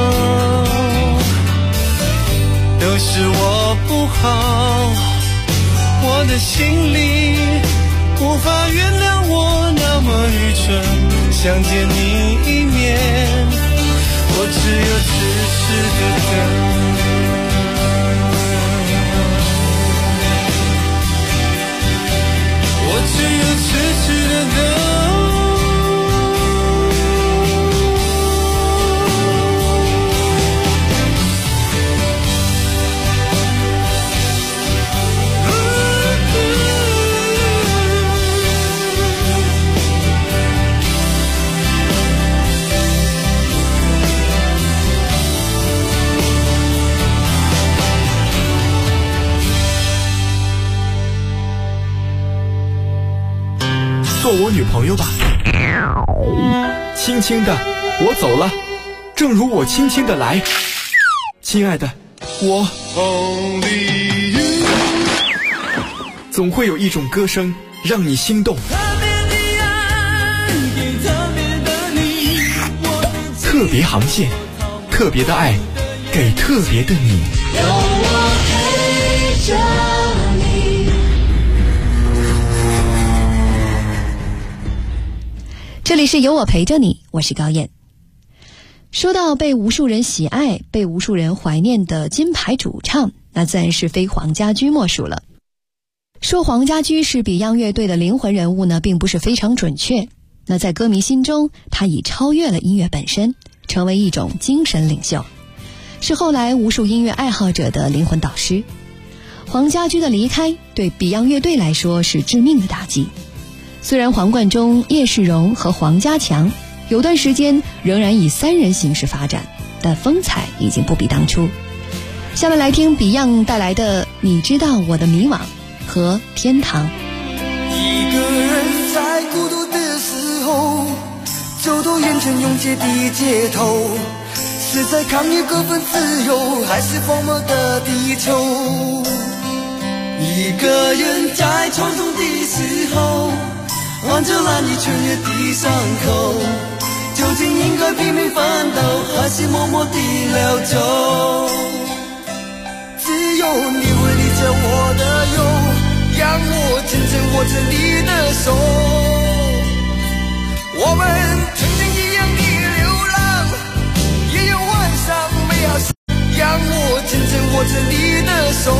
都是我不好，我的心里无法原谅我那么愚蠢，想见你一面，我只有痴痴的等。我只有痴痴的等。 做我女朋友吧，轻轻的我走了，正如我轻轻的来。亲爱的，我总会有一种歌声让你心动，特别航线，特别的爱，给特别的你。有我陪着你。 这里是有我陪着你，我是高燕。说到被无数人喜爱、被无数人怀念的金牌主唱，那自然是非黄家驹莫属了。 说黄家驹是 Beyond 乐队的灵魂人物呢，并不是非常准确。那在歌迷心中，他已超越了音乐本身，成为一种精神领袖，是后来无数音乐爱好者的灵魂导师。黄家驹的离开对 Beyond 乐队来说是致命的打击。虽然黄贯中、叶世荣和黄家强有段时间仍然以3人形式发展，但风采已经不比当初。下面来听 Beyond 带来的《你知道我的迷惘》和《天堂》。 一个人在孤独的时候，走到眼前拥挤的街头，是在抗议各份自由，还是荒漠的地球？一个人在重重的时候，望着难以痊愈的伤口，究竟应该拼命奋斗，还是默默地溜走？只有你会理解我的忧，让我紧紧握着你的手。我们曾经一样的流浪，也有晚上没有事，让我紧紧握着你的手。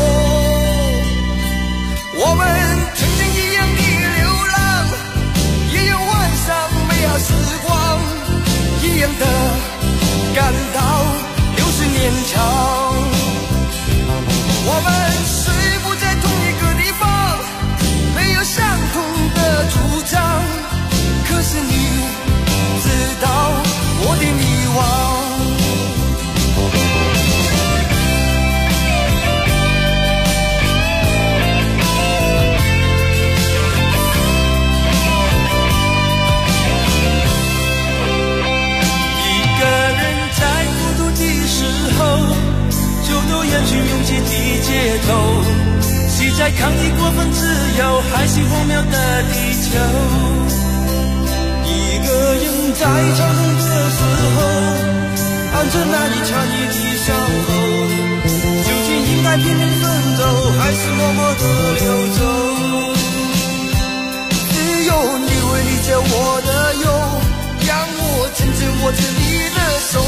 我们曾经一样的流浪，也有晚上没有时光，一样的感到60年长。我们虽不在同一个地方，没有相同的主张，可是你知道我的迷惘。一个人在孤独的时候，走到人群拥挤的街头，是在抗议过分自由，还是荒谬的地球？一个人在嘲弄的时候，按着那里痊愈的伤口，究竟应该拼命奋斗，还是默默地溜走？只有你会理解我的忧，让我紧紧握着你的手。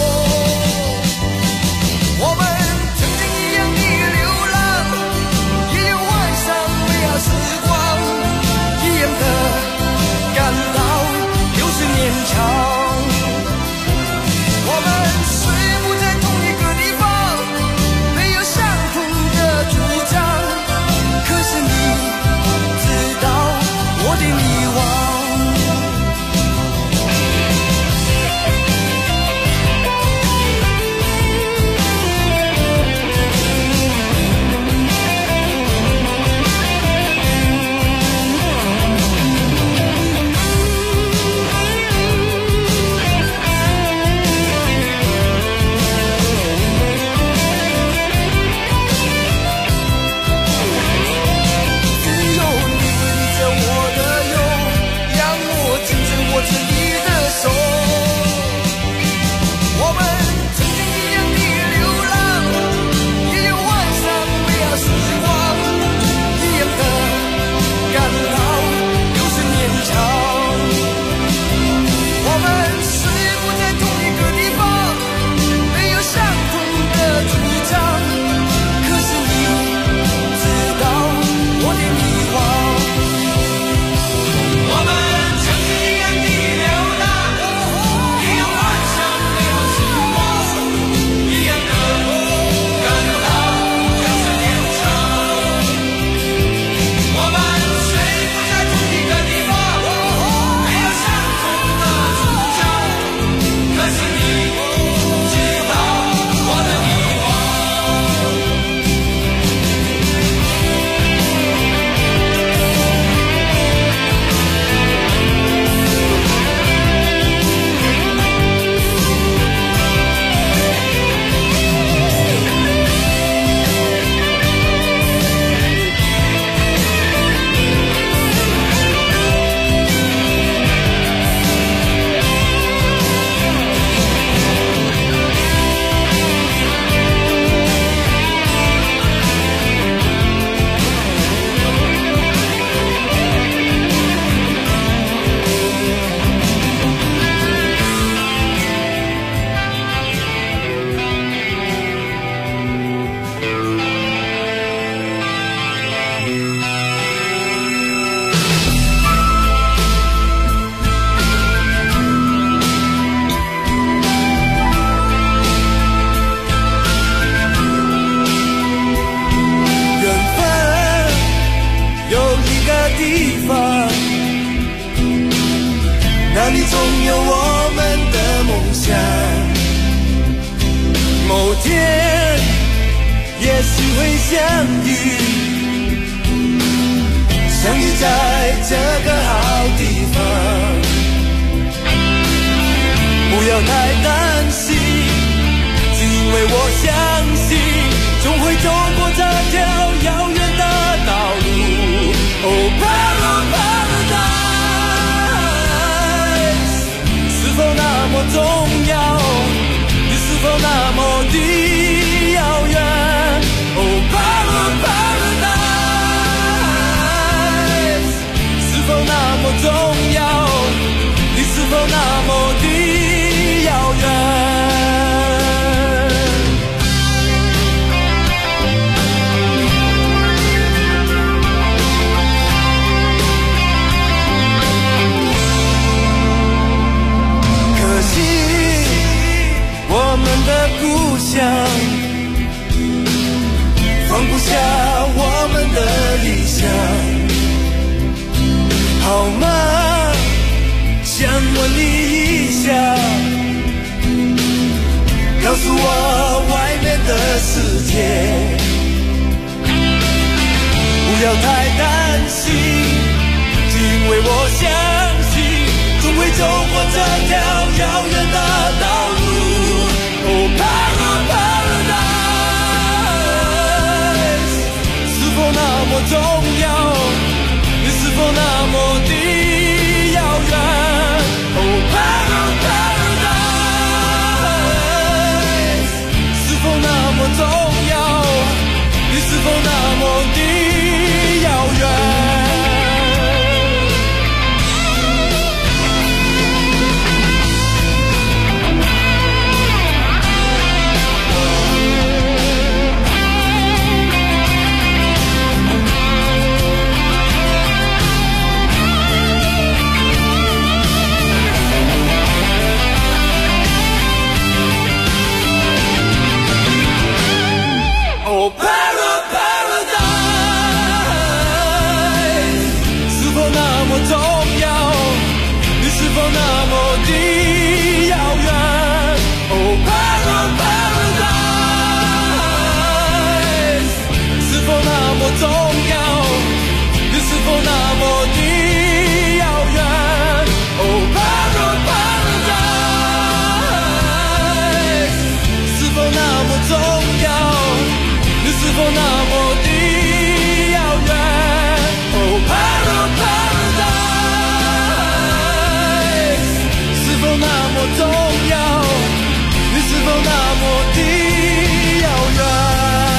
我们曾经一样的流浪，也有晚上没有时光，一样的感到60年长。我们虽不在同一个地方，没有相同的主张，可是你知道我的迷惘。 天也许会相遇，相遇在这个好地方。不要太担心，只因为我相信终会走过这条遥远的道路。Oh paradise， 是否那么重要？你是否那么的遥远？ Oh paradise， 是否那么重要？你是否那么的遥远？可惜我们的故乡放不下我们的理想，好吗？想问你一下，告诉我外面的世界，不要太担心，只因为我相信终会走过这条遥远的道路。Oh paradise， 是否那么重要？你是否那么的遥远？重要，你是否那么的遥远？Oh paradise， 是否那么重要？你是否那么的遥远？ Oh paradise， 是否那么重要？你是否那么的遥远？ Oh paradise， 是否那么重要？你是否那么的遥远？ Oh paradise， 是否那么重要？你是否那么的遥远？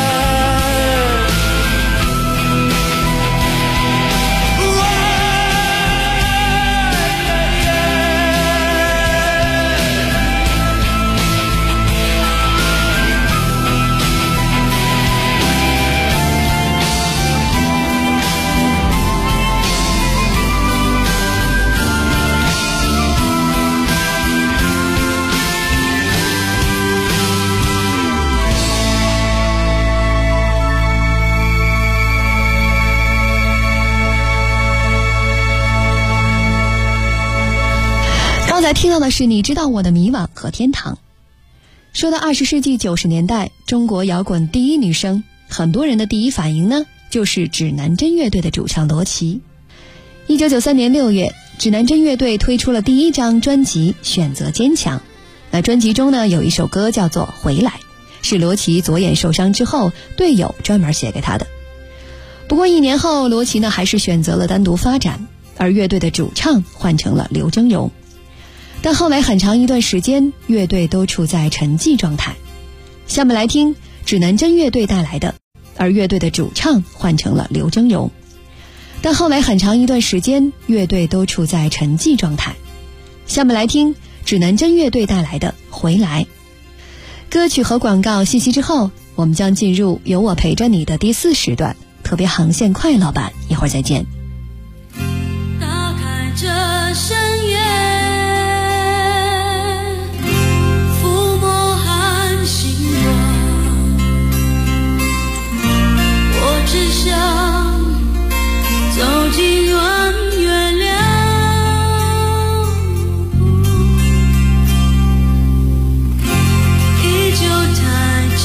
刚才听到的是你知道我的迷惘和天堂。说到20世纪90年代中国摇滚第一女生，很多人的第一反应呢就是指南针乐队的主唱罗琦。1993年6月，指南针乐队推出了第一张专辑《选择坚强》。那专辑中呢有一首歌叫做《回来》，是罗琦左眼受伤之后队友专门写给他的。不过1年后，罗琦呢还是选择了单独发展，而乐队的主唱换成了刘峥嵘。但后来很长一段时间，乐队都处在沉寂状态。下面来听指南针乐队带来的，而乐队的主唱换成了刘峥嵘。但后来很长一段时间，乐队都处在沉寂状态。下面来听指南针乐队带来的《回来》。歌曲和广告信息之后，我们将进入有我陪着你的第4时段，特别航线快乐版，一会儿再见。 打开这深夜，抚摸寒星光，我只想走进弯月亮，依旧太久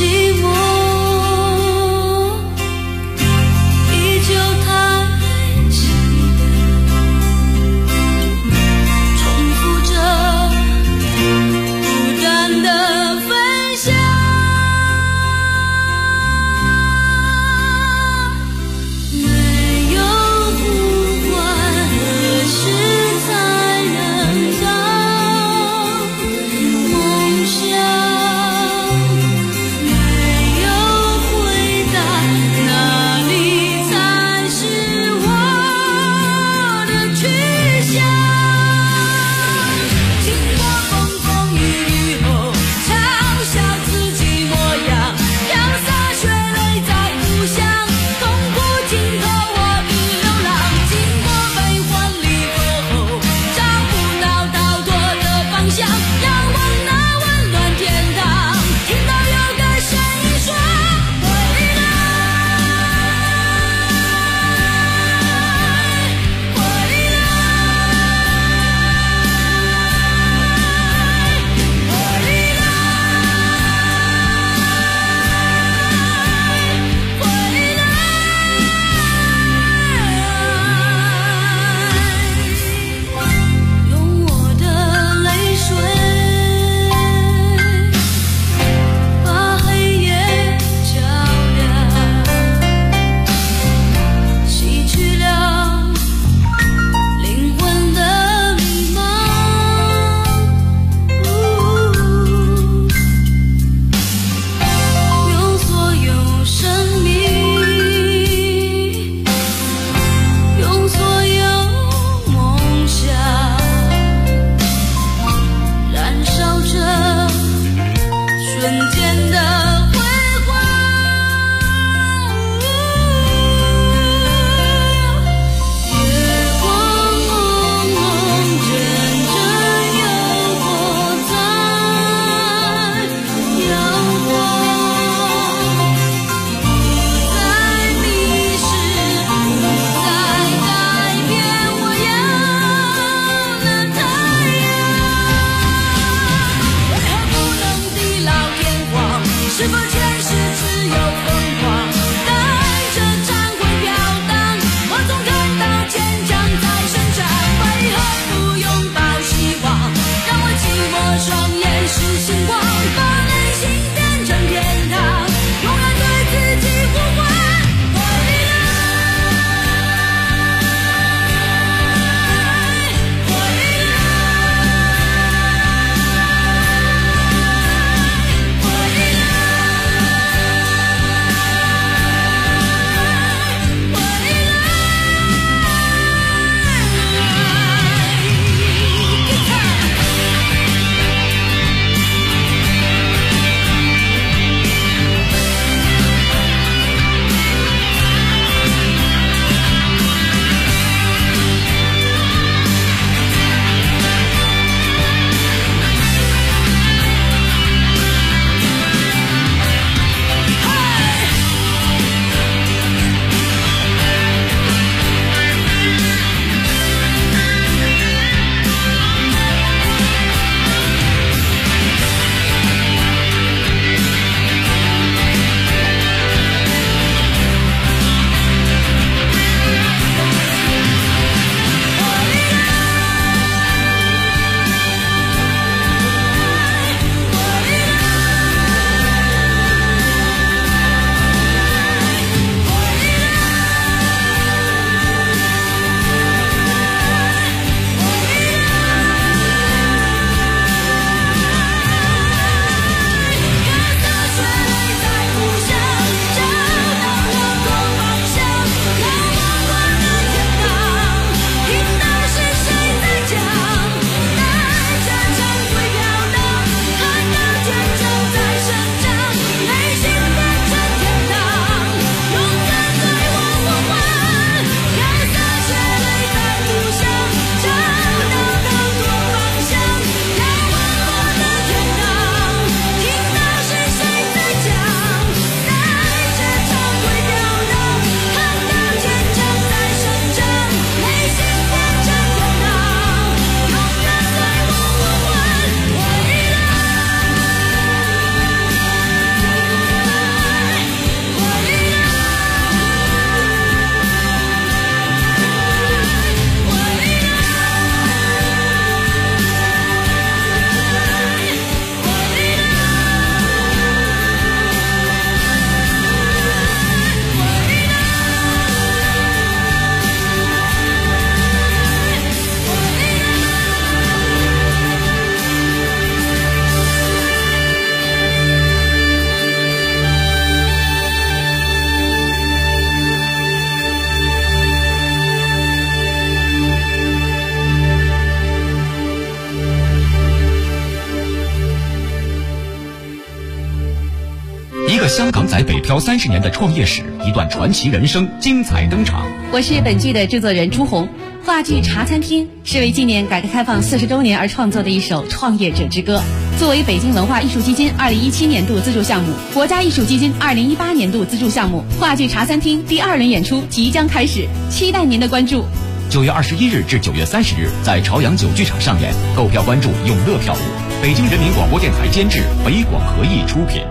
香港仔北漂30年的创业史，一段传奇人生精彩登场。 我是本剧的制作人朱红。话剧《茶餐厅》是为纪念改革开放40周年而创作的一首创业者之歌。作为北京文化艺术基金2017年度资助项目、国家艺术基金2018年度资助项目，话剧《茶餐厅》第2轮演出即将开始，期待您的关注。 9月21日至9月30日，在朝阳9剧场上演，购票关注永乐票务。北京人民广播电台监制，北广合艺出品。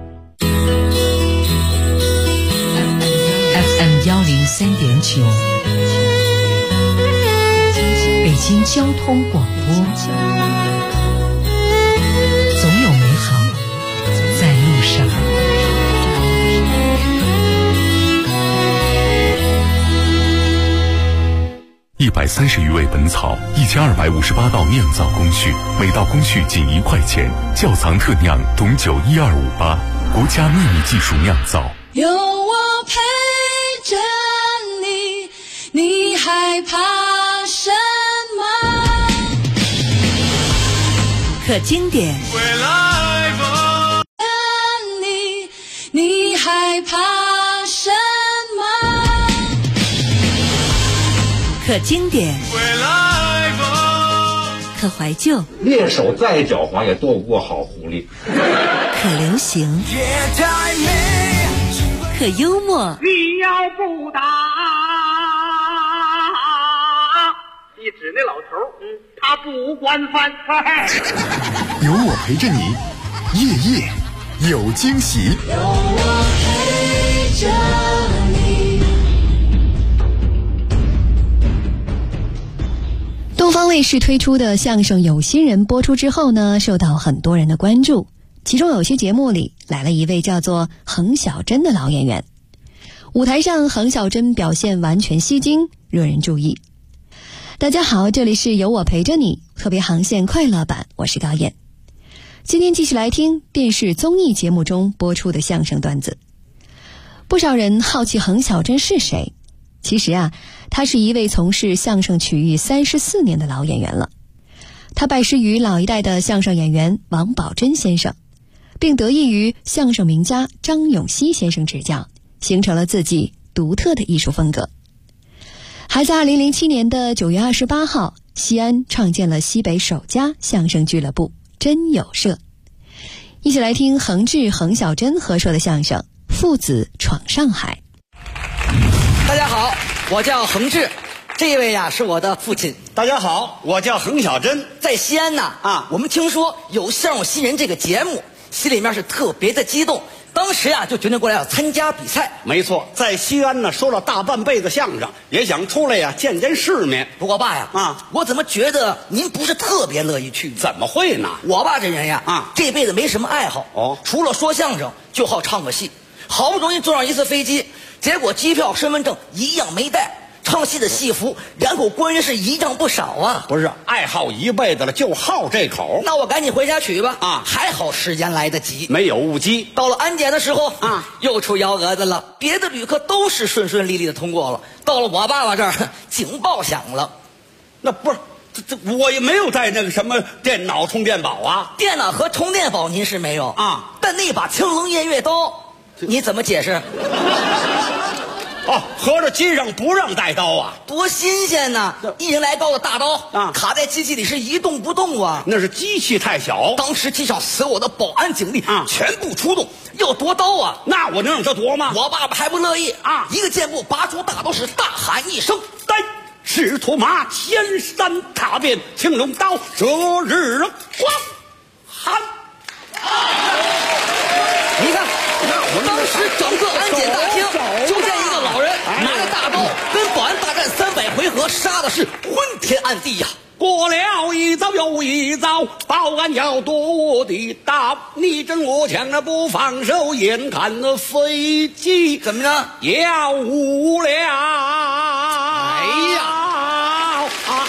FM 103.9，北京交通广播，总有美好在路上。 130余味本草，1258道酿造工序，每道工序仅1块钱。窖藏特酿董酒12588，国家秘密技术酿造。 有我陪着你，你害怕什么？ 可经典， 未来吧，你害怕什么？ 可经典， 未来吧， 可怀旧， 猎手再狡猾也躲不过好狐狸。 可流行，可幽默。 你要不打，一指那老头，他不惯犯。 有我陪着你，夜夜有惊喜。 有我陪着你。 东方卫视推出的相声《有心人》播出之后呢，受到很多人的关注。其中有些节目里来了一位叫做恒小珍的老演员，舞台上恒小珍表现完全吸睛，惹人注意。大家好，这里是有我陪着你特别航线快乐版，我是高燕。今天继续来听电视综艺节目中播出的相声段子。不少人好奇恒小珍是谁，其实他是一位从事相声曲艺34年的老演员了。他拜师于老一代的相声演员王宝珍先生，并得益于相声名家张永熙先生指教，形成了自己独特的艺术风格。还在2007年的9月28号，西安创建了西北首家相声俱乐部真有社。一起来听恒志、恒小珍合说的相声《父子闯上海》。 大家好，我叫恒志，这位是我的父亲。 大家好，我叫恒小珍。 在西安我们听说有相声新人这个节目，心里面是特别的激动。当时就决定过来要参加比赛。 没错，在西安呢说了大半辈子相声，也想出来见见世面。 不过爸我怎么觉得您不是特别乐意去？ 怎么会呢？ 我爸这人这辈子没什么爱好除了说相声就好唱个戏。好不容易坐上一次飞机，结果机票、身份证一样没带。唱戏的戏服，两口官人是一丈不少不是，爱好一辈子了，就好这口。 那我赶紧回家取吧还好时间来得及， 没有误机。 到了安检的时候又出幺蛾子了。别的旅客都是顺顺利利的通过了，到了我爸爸这儿，警报响了。 那不是我也没有带那个什么电脑充电宝电脑和充电宝您是没有但那把青龙偃月刀你怎么解释？ 合着机上不让带刀多新鲜呐！1人来高的大刀卡在机器里是一动不动那是机器太小。 当时机上所有的保安警力全部出动，要夺刀那我能让他夺吗？ 我爸爸还不乐意一个箭步拔出大刀，是大喊一声：“ 来！赤兔马，千山踏遍青龙刀，这日光寒。” 你看，当时整个安检大厅就见一个老人拿着大刀跟保安大战300回合，杀的是昏天暗地过了一遭又一遭，保安要夺的刀，你争我抢的不放手，眼看那飞机怎么着要无了。 哎呀，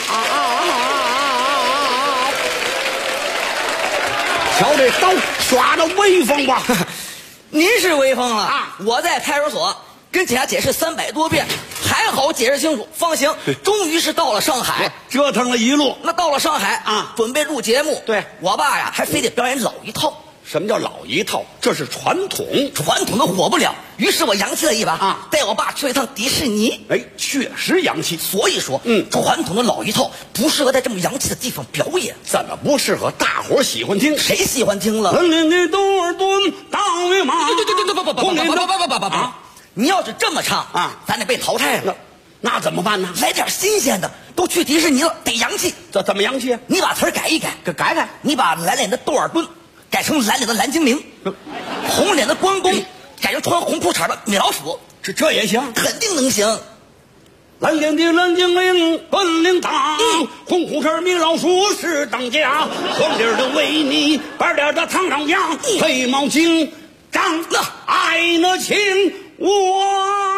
瞧这刀耍的威风吧。 您是威风了我在派出所跟警察解释300多遍，还好解释清楚，放行。终于是到了上海， 折腾了一路。 那到了上海准备录节目， 对我爸还非得表演老一套。 什么叫老一套？这是传统， 传统的火不了。于是我洋气了一把啊，带我爸去了一趟迪士尼。 哎，确实洋气。 所以说，传统的老一套不适合在这么洋气的地方表演。 怎么不适合？大伙喜欢听， 谁喜欢听了？ 的多尔顿大卫马， 不，你要是这么唱啊，咱得被淘汰了。 那怎么办呢？ 来点新鲜的，都去迪士尼了，得洋气。 这怎么洋气？ 你把词儿改一改， 改， 你把蓝脸的窦尔敦改成蓝脸的蓝精灵，红脸的关公改成穿红裤衩的米老鼠， 这也行， 肯定能行。 蓝脸的蓝精灵本领大，红裤衩米老鼠是当家，黄脸的维尼，白脸的唐长阳，黑猫警长爱那情我。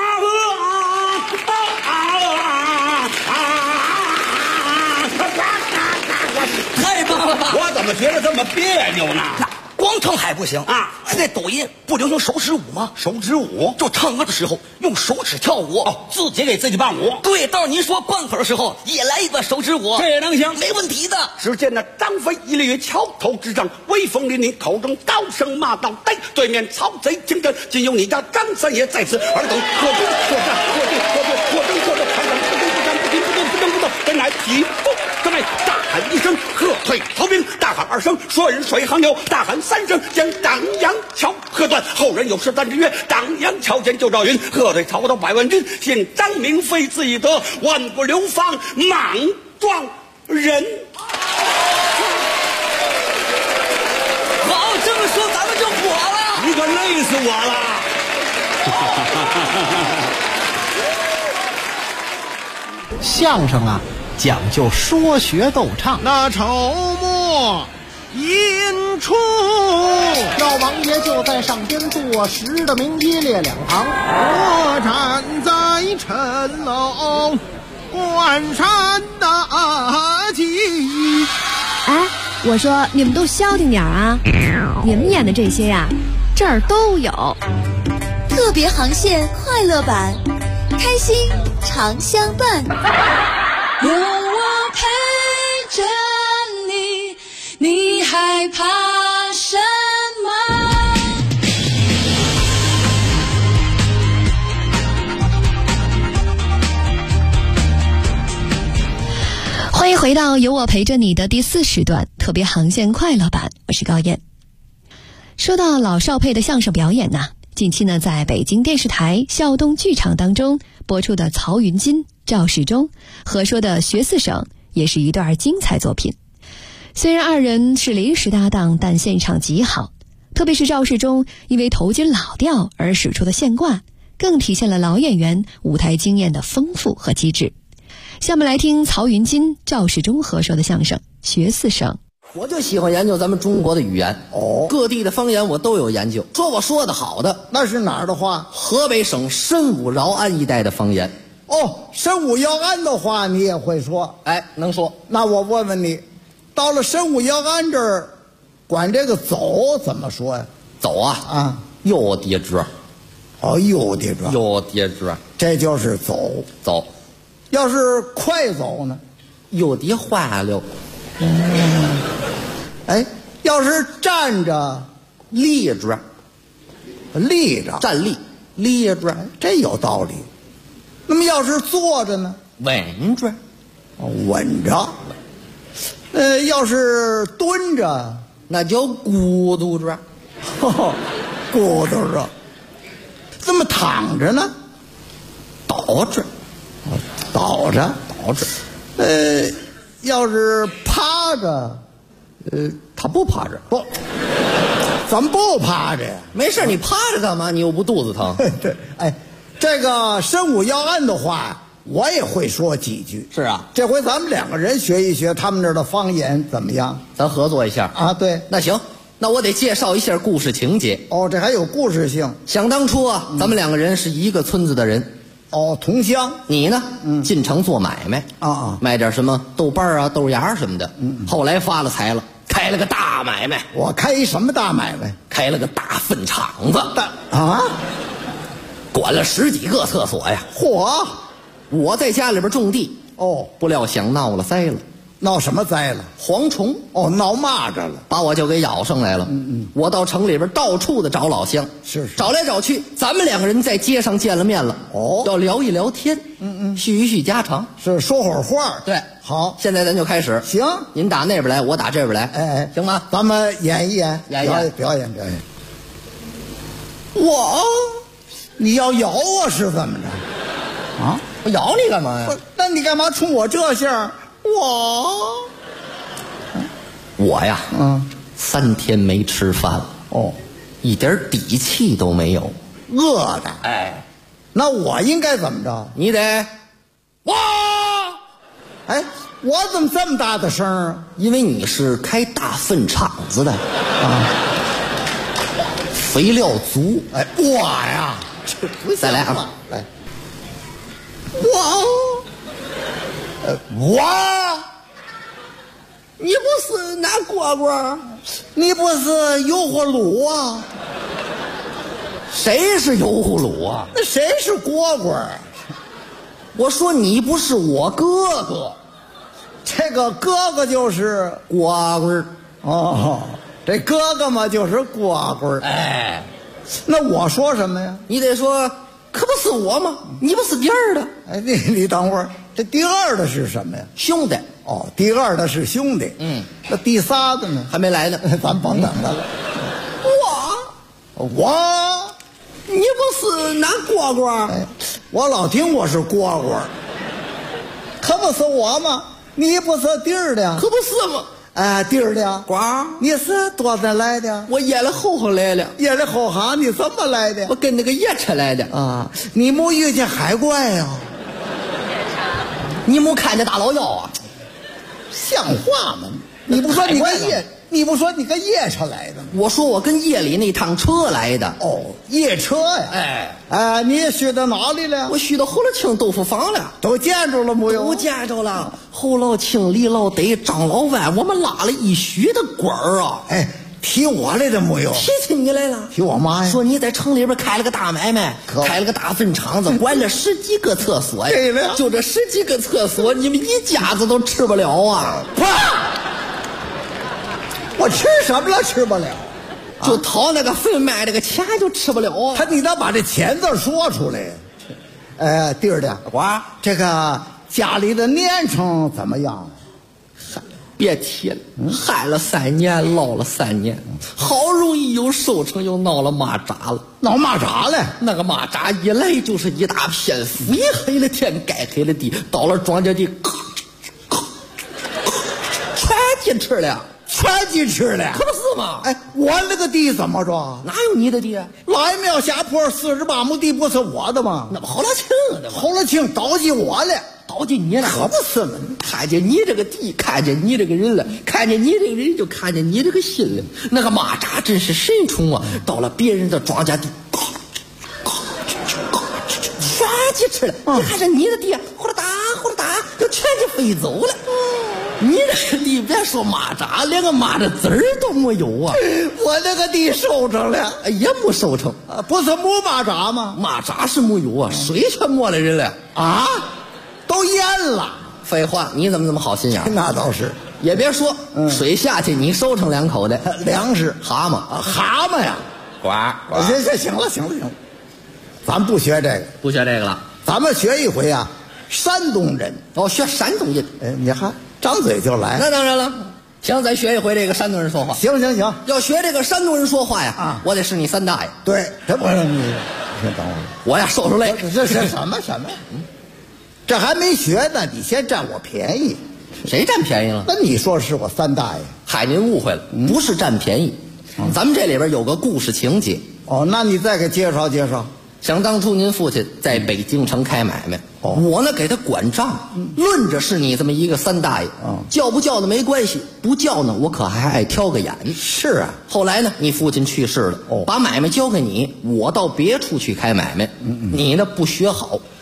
太棒了！ 我怎么觉得这么别扭呢？ 光唱还不行啊！现在抖音不流行手指舞吗？ 手指舞就唱歌的时候用手指跳舞， 自己给自己伴舞。 对，到您说贯口的时候也来一段手指舞， 这也能行， 没问题的。 只见那张飞一列桥头之上，威风凛凛，口中高声骂道：“对，对面曹贼听着，今有你家张三爷在此，尔等可攻可战，可进可退，可争可斗，看看不争不战，不进不动，不争不斗，真乃匹夫之辈！”大喊一声，喝退曹兵；大喊二声，顺水横流；大喊三声，将当阳桥喝断。后人有诗赞之曰：“当阳桥前就赵云，喝退曹操百万军。信张明飞自以得，万古流芳莽撞人。” 好，这么说咱们就火了。 你可累死我了。 相声啊，讲究说学逗唱。 那筹末引出， 老王爷就在上边坐实的名一列两旁， 我站在城楼关山大吉。 哎，我说你们都消停点啊！你们演的这些呀，这儿都有。 特别航线快乐版，开心常相伴。 有我陪着你，你害怕什么？ 欢迎回到有我陪着你的第4时段特别航线快乐版，我是高燕。说到老少配的相声表演呢，近期呢在北京电视台孝东剧场当中播出的曹云金、赵世忠合说的《学四省》也是一段精彩作品。虽然二人是临时搭档，但现场极好，特别是赵世忠因为头巾老调而使出的现挂，更体现了老演员舞台经验的丰富和机智。下面来听曹云金、赵世忠合说的相声《学四省》。 我就喜欢研究咱们中国的语言，各地的方言我都有研究。说我说的好的， 那是哪儿的话？ 河北省申武饶安一带的方言。 申武饶安的话你也会说？ 哎，能说。 那我问问你，到了申武饶安这儿，管这个走怎么说呀？ 走啊，右叠折。 右叠折。 右叠折， 这就是走。 走。 要是快走呢？ 右叠花溜。 哎，要是站着， 立着， 立着， 站立，立着， 这有道理。那么要是坐着呢？ 稳着， 稳着。要是蹲着， 那叫咕嘟着， 咕嘟着。这么躺着呢？ 倒着， 倒着， 倒着。 要是趴着， 他不趴着， 不，怎么不趴着呀？ 没事，你趴着干嘛？你又不肚子疼。 对，哎，这个申武饶安的话，我也会说几句。 是啊， 这回咱们2个人学一学他们这儿的方言怎么样？ 咱合作一下啊？对， 那行，那我得介绍一下故事情节。 这还有故事性。 想当初啊，咱们2个人是一个村子的人。 同乡。 你呢？进城做买卖卖点什么豆瓣啊、豆芽什么的。后来发了财了，开了个大买卖。 我开一什么大买卖？ 开了个大粪场子。管了10几个厕所呀。 嚯！ 我在家里边种地。不料想闹了灾了。 闹什么灾了？ 蝗虫哦，闹蚂蚱了， 把我就给咬上来了。我到城里边到处的找老乡， 是找来找去，咱们两个人在街上见了面了。 哦， 要聊一聊天，叙一叙家常， 是说会儿话。 对， 好， 现在咱就开始。 行， 您打那边来，我打这边来。 哎， 行吗？ 咱们演一演，表演。你要咬我是怎么着？啊， 我咬你干嘛呀？ 那你干嘛冲我这下？ 我呀，3天没吃饭了。 哦， 一点底气都没有， 饿的。 哎， 那我应该怎么着？ 你得哇！ 哎，我怎么这么大的声啊？ 因为你是开大粪场子的啊，肥料足。 哎，我呀， 再来啊，来， 我， 你不是拿蝈蝈， 你不是油葫芦啊？ 谁是油葫芦啊？ 那谁是蝈蝈？ 我说你不是我哥哥， 这个哥哥就是蝈蝈。 哦，这哥哥嘛就是蝈蝈。 哎， 那我说什么呀？ 你得说，可不是我吗？你不是第二的。 哎，你等会儿，这第二的是什么呀？ 兄弟。 哦，第二的是兄弟。那第仨的呢？ 还没来呢， 咱甭等他了。我， 你不是拿蝈蝈？ 哎，我老听我是蝈蝈，可不是我吗？你不是弟儿的， 可不是吗？ 哎，弟儿的瓜， 你是多少来的？ 我掖了后后来了， 掖了后行，你怎么来的？ 我跟那个夜车来的啊！你没遇见海怪呀？ 你没看见大老妖啊？ 像话吗？你不说你跟夜，你不说你跟夜车来的吗？ 我说我跟夜里那趟车来的。 哦，夜车呀！哎，你去到哪里了？ 我去到侯老清豆腐坊了。 都见着了没有？ 都见着了。侯老清、李老得、张老万，我们拉了一宿的官儿啊！ 哎，提我来的没有？ 提你来了。 提我妈呀？ 说你在城里边开了个大买卖，开了个大粪场子，管了10几个厕所呀。 对了， 就这10几个厕所，你们一家子都吃不了啊！ 我吃什么了？吃不了， 就掏那个粪卖这个钱就吃不了啊！ 你能把这钱字说出来？弟儿的，这个家里的年成怎么样？ 别提了，害了3年，捞了3年，好容易有收成，又闹了蚂蚱了。 闹蚂蚱了？ 那个蚂蚱一来就是一大片，飞黑了天，盖黑了地，到了庄稼地，全进去了。 全进去了， 可不是吗？ 哎，我那个地怎么着？ 哪有你的地？ 老爷庙下坡48亩地不是我的吗？ 那不侯老清的吗？ 侯老清倒进我了， 倒进你了， 可不是嘛！ 看见你这个地，看见你这个人了，看见你这个人就看见你这个心了。那个蚂蚱真是神虫啊！到了别人的庄稼地，全进去了。你看是你的地，呼啦哒呼啦哒，就全就飞走了。你这个地别说蚂蚱，连个蚂蚱籽儿都没有啊！ 我那个地收成了， 也没收成啊！不是没蚂蚱吗？ 蚂蚱是没有啊，水全没了人了啊！都淹了。 废话，你怎么这么好心眼？ 那倒是， 也别说，水下去你收成2口袋粮食， 蛤蟆啊，蛤蟆呀！ 呱！ 行了，咱不学这个， 不学这个了， 咱们学一回啊，山东人学山东人。 哎，你还张嘴就来？ 那当然了，行，咱学一回这个山东人说话。 行， 要学这个山东人说话呀，啊，我得是你3大爷。 对，这不是你，先等会儿， 我呀说出来， 这是什么？这还没学呢，你先占我便宜。 谁占便宜了？ 那你说是我3大爷？ 嗨，您误会了，不是占便宜，咱们这里边有个故事情节。 哦，那你再给介绍介绍。 想当初您父亲在北京城开买卖，我呢给他管账，论着是你这么一个3大爷，叫不叫的没关系，不叫呢我可还爱挑个眼。 是啊， 后来呢你父亲去世了，把买卖交给你，我到别处去开买卖，你呢不学好，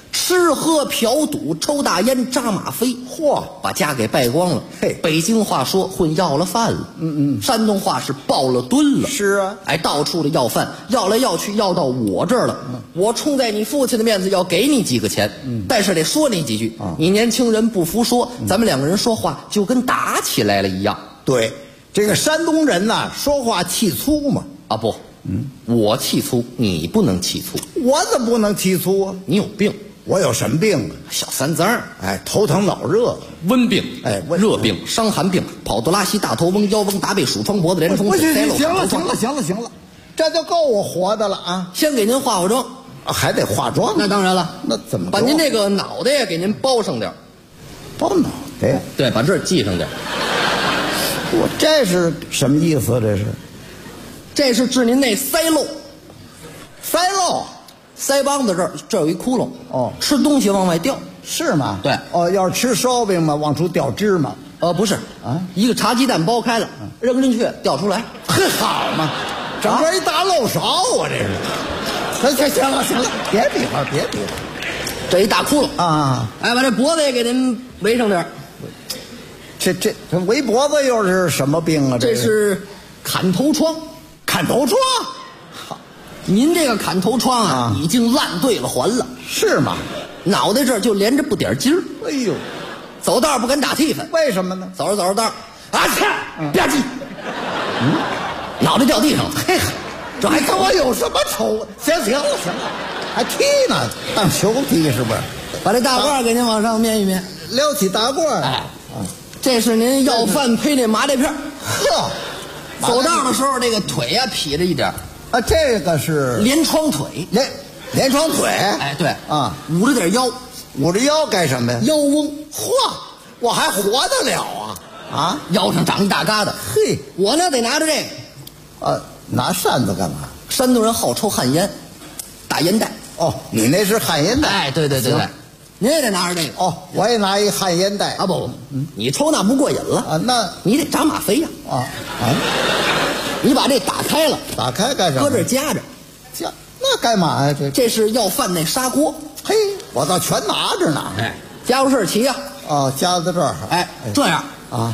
吃喝嫖赌抽大烟扎马飞， 嚯， 把家给败光了。 嘿， 北京话说混要了饭了，山东话是抱了蹲了。 是啊， 哎，到处的要饭，要来要去，要到我这儿了。我冲在你父亲的面子要给你几个钱，但是得说你几句。你年轻人不服说，咱们两个人说话就跟打起来了一样。 对，这个山东人呐，说话气粗嘛。 啊不，我气粗，你不能气粗。 我怎么不能气粗啊？ 你有病。 我有什么病啊？ 小三字儿， 哎，头疼脑热， 温病， 哎， 热病、伤寒病、跑肚拉稀、大头翁、腰翁、达背、鼠疮、脖子连虫。 行了，这就够我活的了啊！ 先给您化妆， 还得化妆？ 那当然了， 那怎么把您这个脑袋给您包上点？ 包脑袋？ 对，把这儿系上点。 我这是什么意思？ 这是治您那腮漏。 腮漏。 腮帮子这有一窟窿哦，吃东西往外掉， 是吗？ 对哦，要是吃烧饼嘛，往出掉芝麻。 不是啊，一个茶鸡蛋剥开了，扔进去掉出来， 呵，好嘛，整个一大漏勺啊！这是。行了，别比划， 这一大窟窿啊！ 哎，把这脖子也给您围上点。 这围脖子又是什么病啊？ 这是砍头疮。 砍头疮。 您这个砍头疮啊，已经烂对了环了， 是吗？ 脑袋这儿就连着不点筋儿。 哎呦， 走道不敢打替分， 为什么呢？ 走着道，啊切，吧唧，脑袋掉地上了。嘿， 这还跟我有什么仇？行了，还踢呢，当球踢是不是？ 把这大褂给您往上面一面， 撩起大褂。哎， 这是您要饭配那麻袋片。 呵， 走道的时候这个腿呀劈着一点。 啊，这个是连床腿， 连床腿， 哎，对啊， 捂着点腰， 捂着腰干什么呀？ 腰翁， 嚯，我还活得了啊！ 腰上长一大疙瘩， 嘿， 我呢得拿着这个， 拿扇子干嘛？ 山东人好抽旱烟，大烟袋。 哦，你那是旱烟袋？ 哎，对，您也得拿着这个。 哦，我也拿一旱烟袋。 啊不，你抽那不过瘾了啊，那你得扎吗啡呀。你把这打开了， 打开干什么？ 搁这夹着， 那干嘛呀？ 这是要饭那砂锅。 嘿，我倒全拿着呢。 哎，家伙事儿齐呀。 哦，夹在这儿。 哎，这样啊。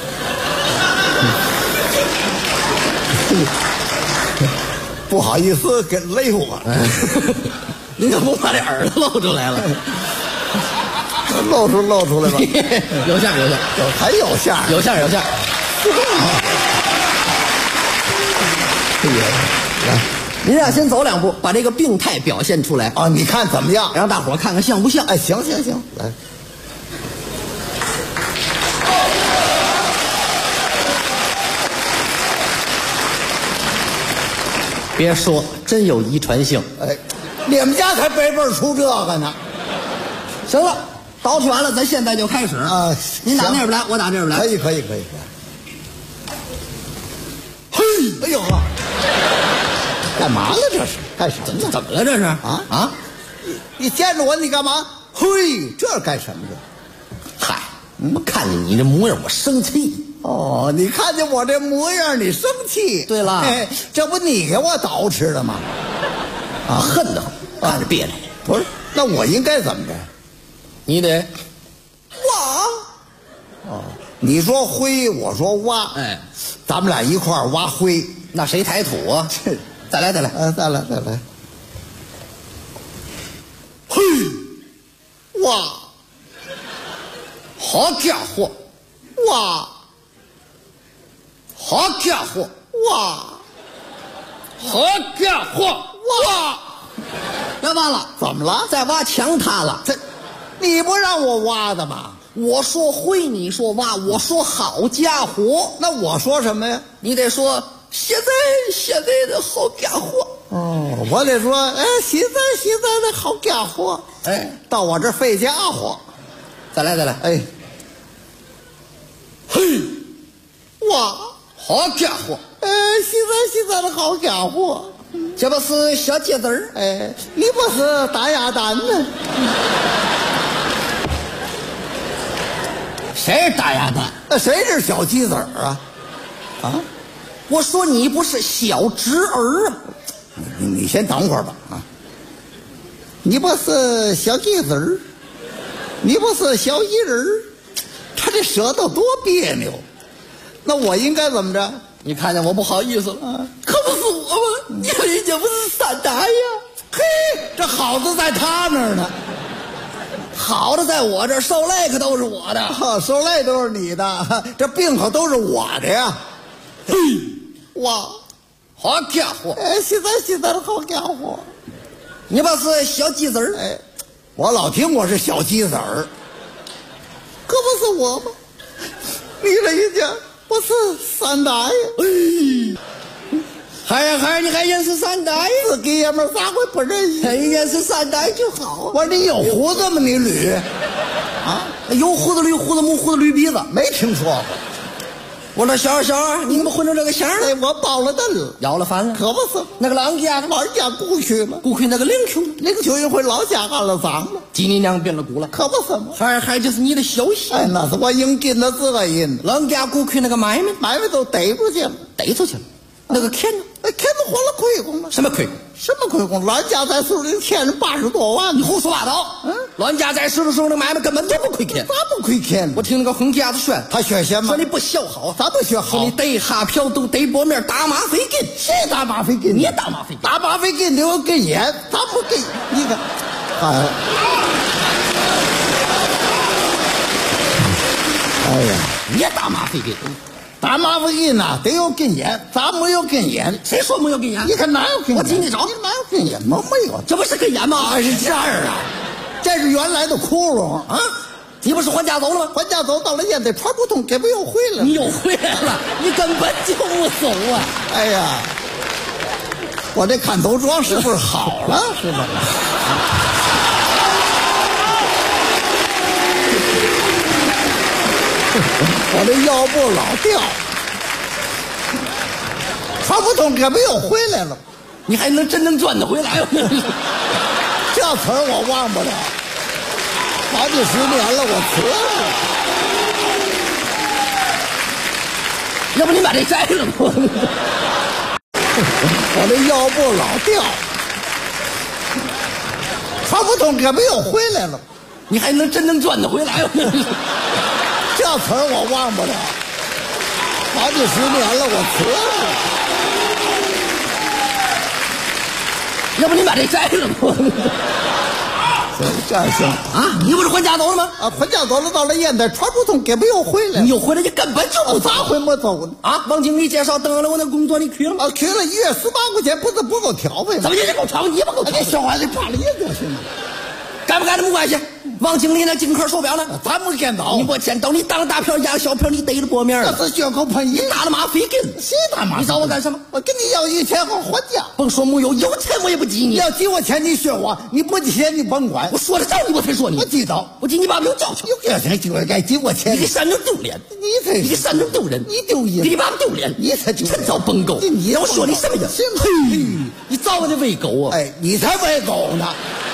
不好意思，给勒我。 您可不把这耳朵露出来了？ 露出来吧。 有馅， 还有馅， 有馅。您俩先走两步，把这个病态表现出来啊！你看怎么样？ 让大伙看看像不像？ 哎，行，来。 别说，真有遗传性。 哎，你们家才辈辈出这个呢。 行了，捯饬完了，咱现在就开始啊！ 您打那边来，我打这边来。 可以。嘿，哎呦，干嘛了这是？干什么？ 怎么了这是？啊！ 你见着我你干嘛？嘿，这干什么的？ 嗨，我看见你这模样，我生气。 哦，你看见我这模样，你生气？ 对了， 这不你给我捯饬的吗？ 啊，恨得很，看着别扭。 不是，那我应该怎么着？ 你得挖。哦，你说灰，我说挖。 哎， 咱们俩一块儿挖灰， 那谁抬土啊？再来。 再来。嘿，挖！ 好家伙！ 挖！ 好家伙！ 挖！ 好家伙！ 挖！ 别挖了， 怎么了？ 再挖墙塌了。 你不让我挖的吗？ 我说灰，你说挖，我说好家伙。 那我说什么呀？ 你得说现在的好家伙。 哦，我得说，哎，现在的好家伙。 哎， 到我这费家伙。 再来。 哎，嘿，哇， 好家伙！ 哎，现在的好家伙。 这不是小鸡子儿？ 哎，你不是大鸭蛋呢？ 谁是大鸭蛋？ 那谁是小鸡子儿啊？啊！ 我说你不是小侄儿啊！ 你先等会儿吧啊！ 你不是小鸡子儿，你不是小艺人儿，他这舌头多别扭。那我应该怎么着？ 你看见我不好意思了，可不是我吗？你人家不是三大爷， 嘿，这好的在他那儿呢， 好的在我这儿，受累可都是我的， 受累都是你的，这病可都是我的呀。嘿，哇， 好家伙！ 哎，现在的好家伙， 你不是小鸡子儿？ 哎，我老听我是小鸡子儿，可不是我吗？你人家不是三大爷。 孩儿，你还认识三大爷？ 自己爷们儿咋会不认识？ 认识三大爷就好。 我说你有胡子吗？你捋啊？有胡子捋胡子，没胡子捋鼻子， 没听说过。 我说小二，你怎么混成这个相了？我包了蛋了， 要了饭了， 可不是。 那个老人家故去了， 故去那个领袖一回老家安了葬了， 鸡你娘变了骨了， 可不是吗？ 还就是你的消息。 哎，那是我应尽的责任。 老人家故去那个买卖都逮出去了， 那个钱呢？ 钱都花了亏空了。 什么亏空？ 什么亏空？老人家在手里欠人80多万， 你胡说八道！老人家在世的时候，那买卖根本就不亏钱。 咋不亏钱？ 我听那个混家子炫， 他炫什么？ 说你不学好， 咋不学好？ 说你逮哈票都逮波面，打马费劲。 谁打马费劲？ 你打马费劲， 打马费劲得有根烟，咋不给？你看，哎呀， 你打马费劲。 打马费劲呐，得有根烟，咱没有根烟。 谁说没有根烟？ 你看哪有根烟？ 我今天找你哪有根烟？没有， 这不是根烟吗？ 是这儿啊，这是原来的窟窿啊！你不是还家走了吗？ 还家走到了烟得传不通，给不又回来了？ 你又回来了，你根本就不走啊！ 哎呀，我这看头装是不是好了？是吧？我这腰部老掉，传不通，给不又回来了？ 你还能真能转得回来吗？ 这词儿我忘不了，好几10年了，我辞了。要不你把这摘了吧？ 我这腰部老掉，传不通，给不又回来了？ 你还能真能转得回来吗？ 这词儿我忘不了，好几10年了，我辞了。要不你把这摘了吧？ 这行啊！你不是还家走了吗？ 啊，还家走了，到了烟台传不通，给不又回来？ 你又回来，你根本就不走。 咋回没走呢？ 啊！王经理介绍登了我那工作，你去了吗？ 啊，去了，1月18块钱，不是不够挑费吗？ 怎么也得够挑，你不够挑？ 这小孩子怕了也就行了。 干不干的没关系。王经理那金壳手表呢？ 咱没见到。 你没见到？你当大票压小票，你逮着波面了。 这是血口喷你打了马费劲。 谁打马？ 你找我干什么？ 我跟你要1钱好还价。 甭说没有，有钱我也不急你。 要急我钱你学我，你不急钱你甭管。 我说了叫你我才说你。 我知道， 我急你爸爸有教训。 有教训就该急我钱。 你给山东丢脸，你给山东丢人， 你丢人， 给你爸爸丢脸， 你才丢人。 真遭崩狗。你让我说你什么呀？ 嘿， 你早晚得喂狗啊！ 哎，你才喂狗呢。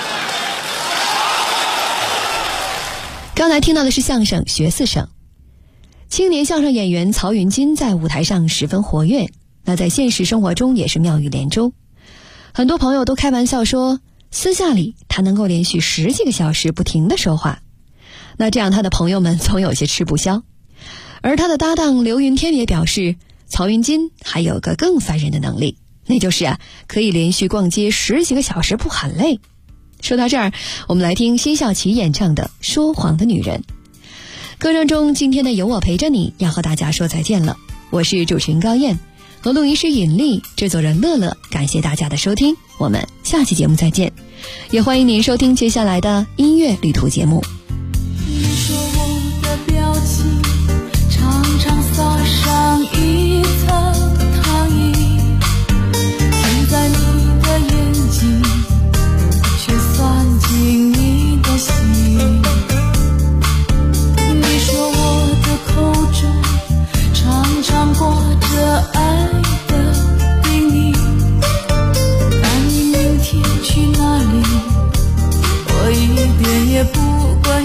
刚才听到的是相声学4声。青年相声演员曹云金在舞台上十分活跃，那在现实生活中也是妙语连珠。很多朋友都开玩笑说，私下里他能够连续10几个小时不停地说话，那这样他的朋友们总有些吃不消。而他的搭档刘云天也表示，曹云金还有个更烦人的能力，那就是可以连续逛街10几个小时不喊累。说到这儿，我们来听辛晓琪演唱的《说谎的女人》。歌声中，今天的有我陪着你要和大家说再见了。我是主持人高燕，和录音师尹丽，制作人乐乐，感谢大家的收听，我们下期节目再见。也欢迎您收听接下来的音乐旅途节目。 你说我的表情常常撒上一层糖衣，停在你的眼睛却算进你的心。你说我的口中常常挂着爱的叮咛，但你明天去哪里，我一点也不关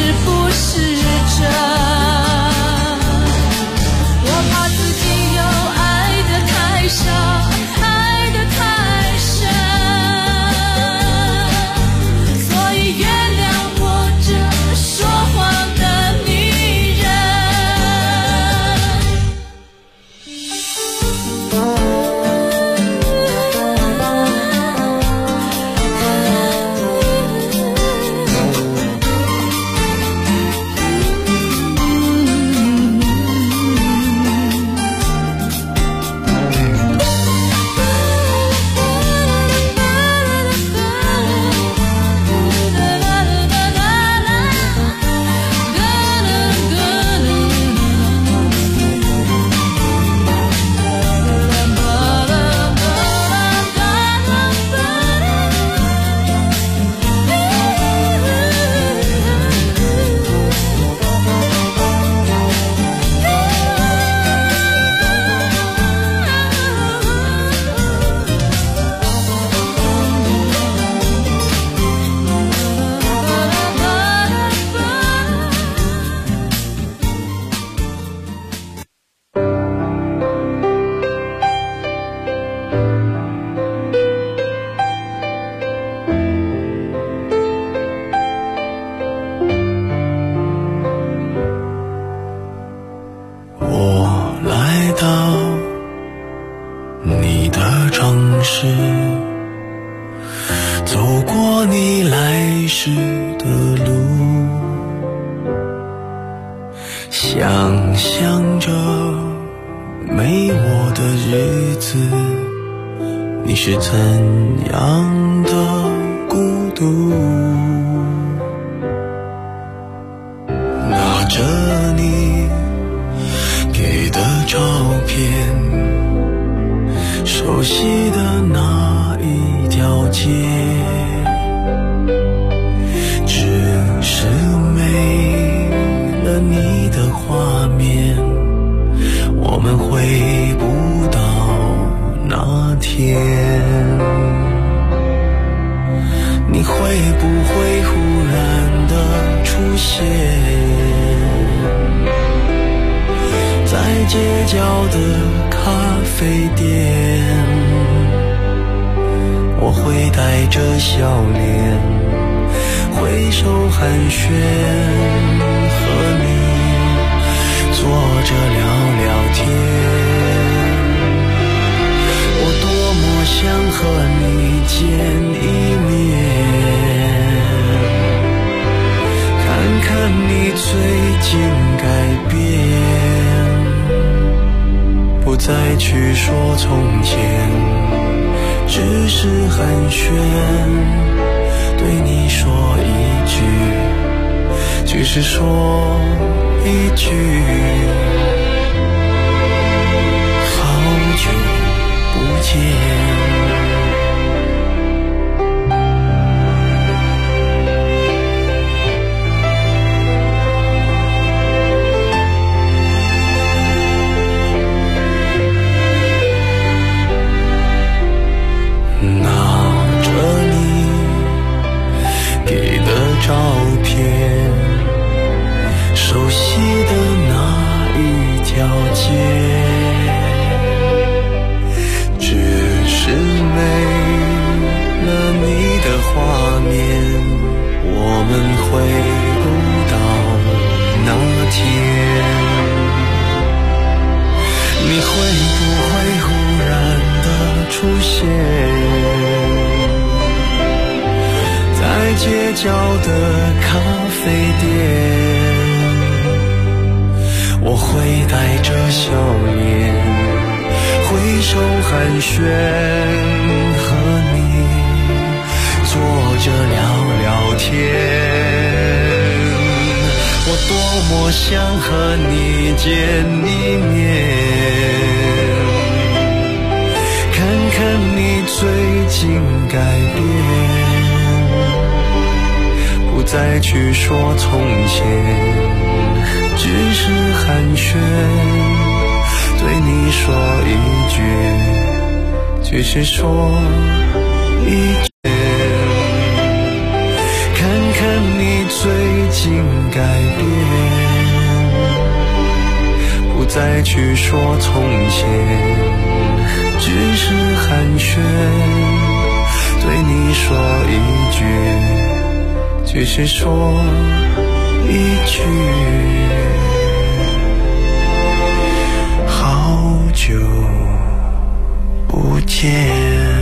不是真？我怕自己又爱得太少，爱得太深，所以原谅我这说谎的女人。 想象着没我的日子，你是怎样的孤独？拿着你给的照片，熟悉的那一条街，只是没了你的画面，我们回不到那天。你会不会忽然的出现在街角的咖啡店？我会带着笑脸挥手寒暄，和你坐着聊聊天。我多么想和你见一面，看看你最近改变，不再去说从前，只是寒暄，对你说一句，只是说一句，好久不见。照片，熟悉的那一条街，只是没了你的画面，我们回不到那天。你会不会忽然的出现在街角的咖啡店？我会带着笑脸挥手寒暄，和你坐着聊聊天。我多么想和你见一面，看看你最近改变，不再去说从前，只是寒暄，对你说一句，只是说一句，看看你最近改变，不再去说从前，只是寒暄，对你说一句，只是说一句，好久不见。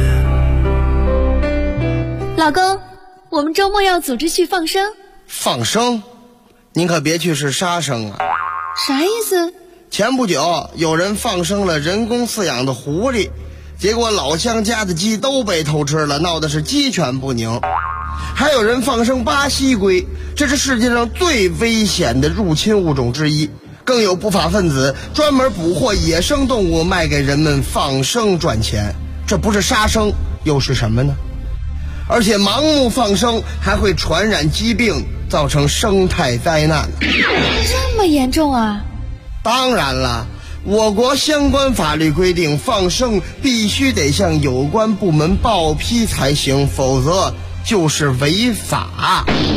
老公，我们周末要组织去放生。 放生？您可别去是杀生啊！ 啥意思？ 前不久有人放生了人工饲养的狐狸，结果老乡家的鸡都被偷吃了，闹的是鸡犬不宁。还有人放生巴西龟，这是世界上最危险的入侵物种之一。更有不法分子专门捕获野生动物卖给人们放生赚钱，这不是杀生又是什么呢？而且盲目放生还会传染疾病，造成生态灾难。 这么严重啊？ 当然了，我国相关法律规定，放生必须得向有关部门报批才行，否则就是违法。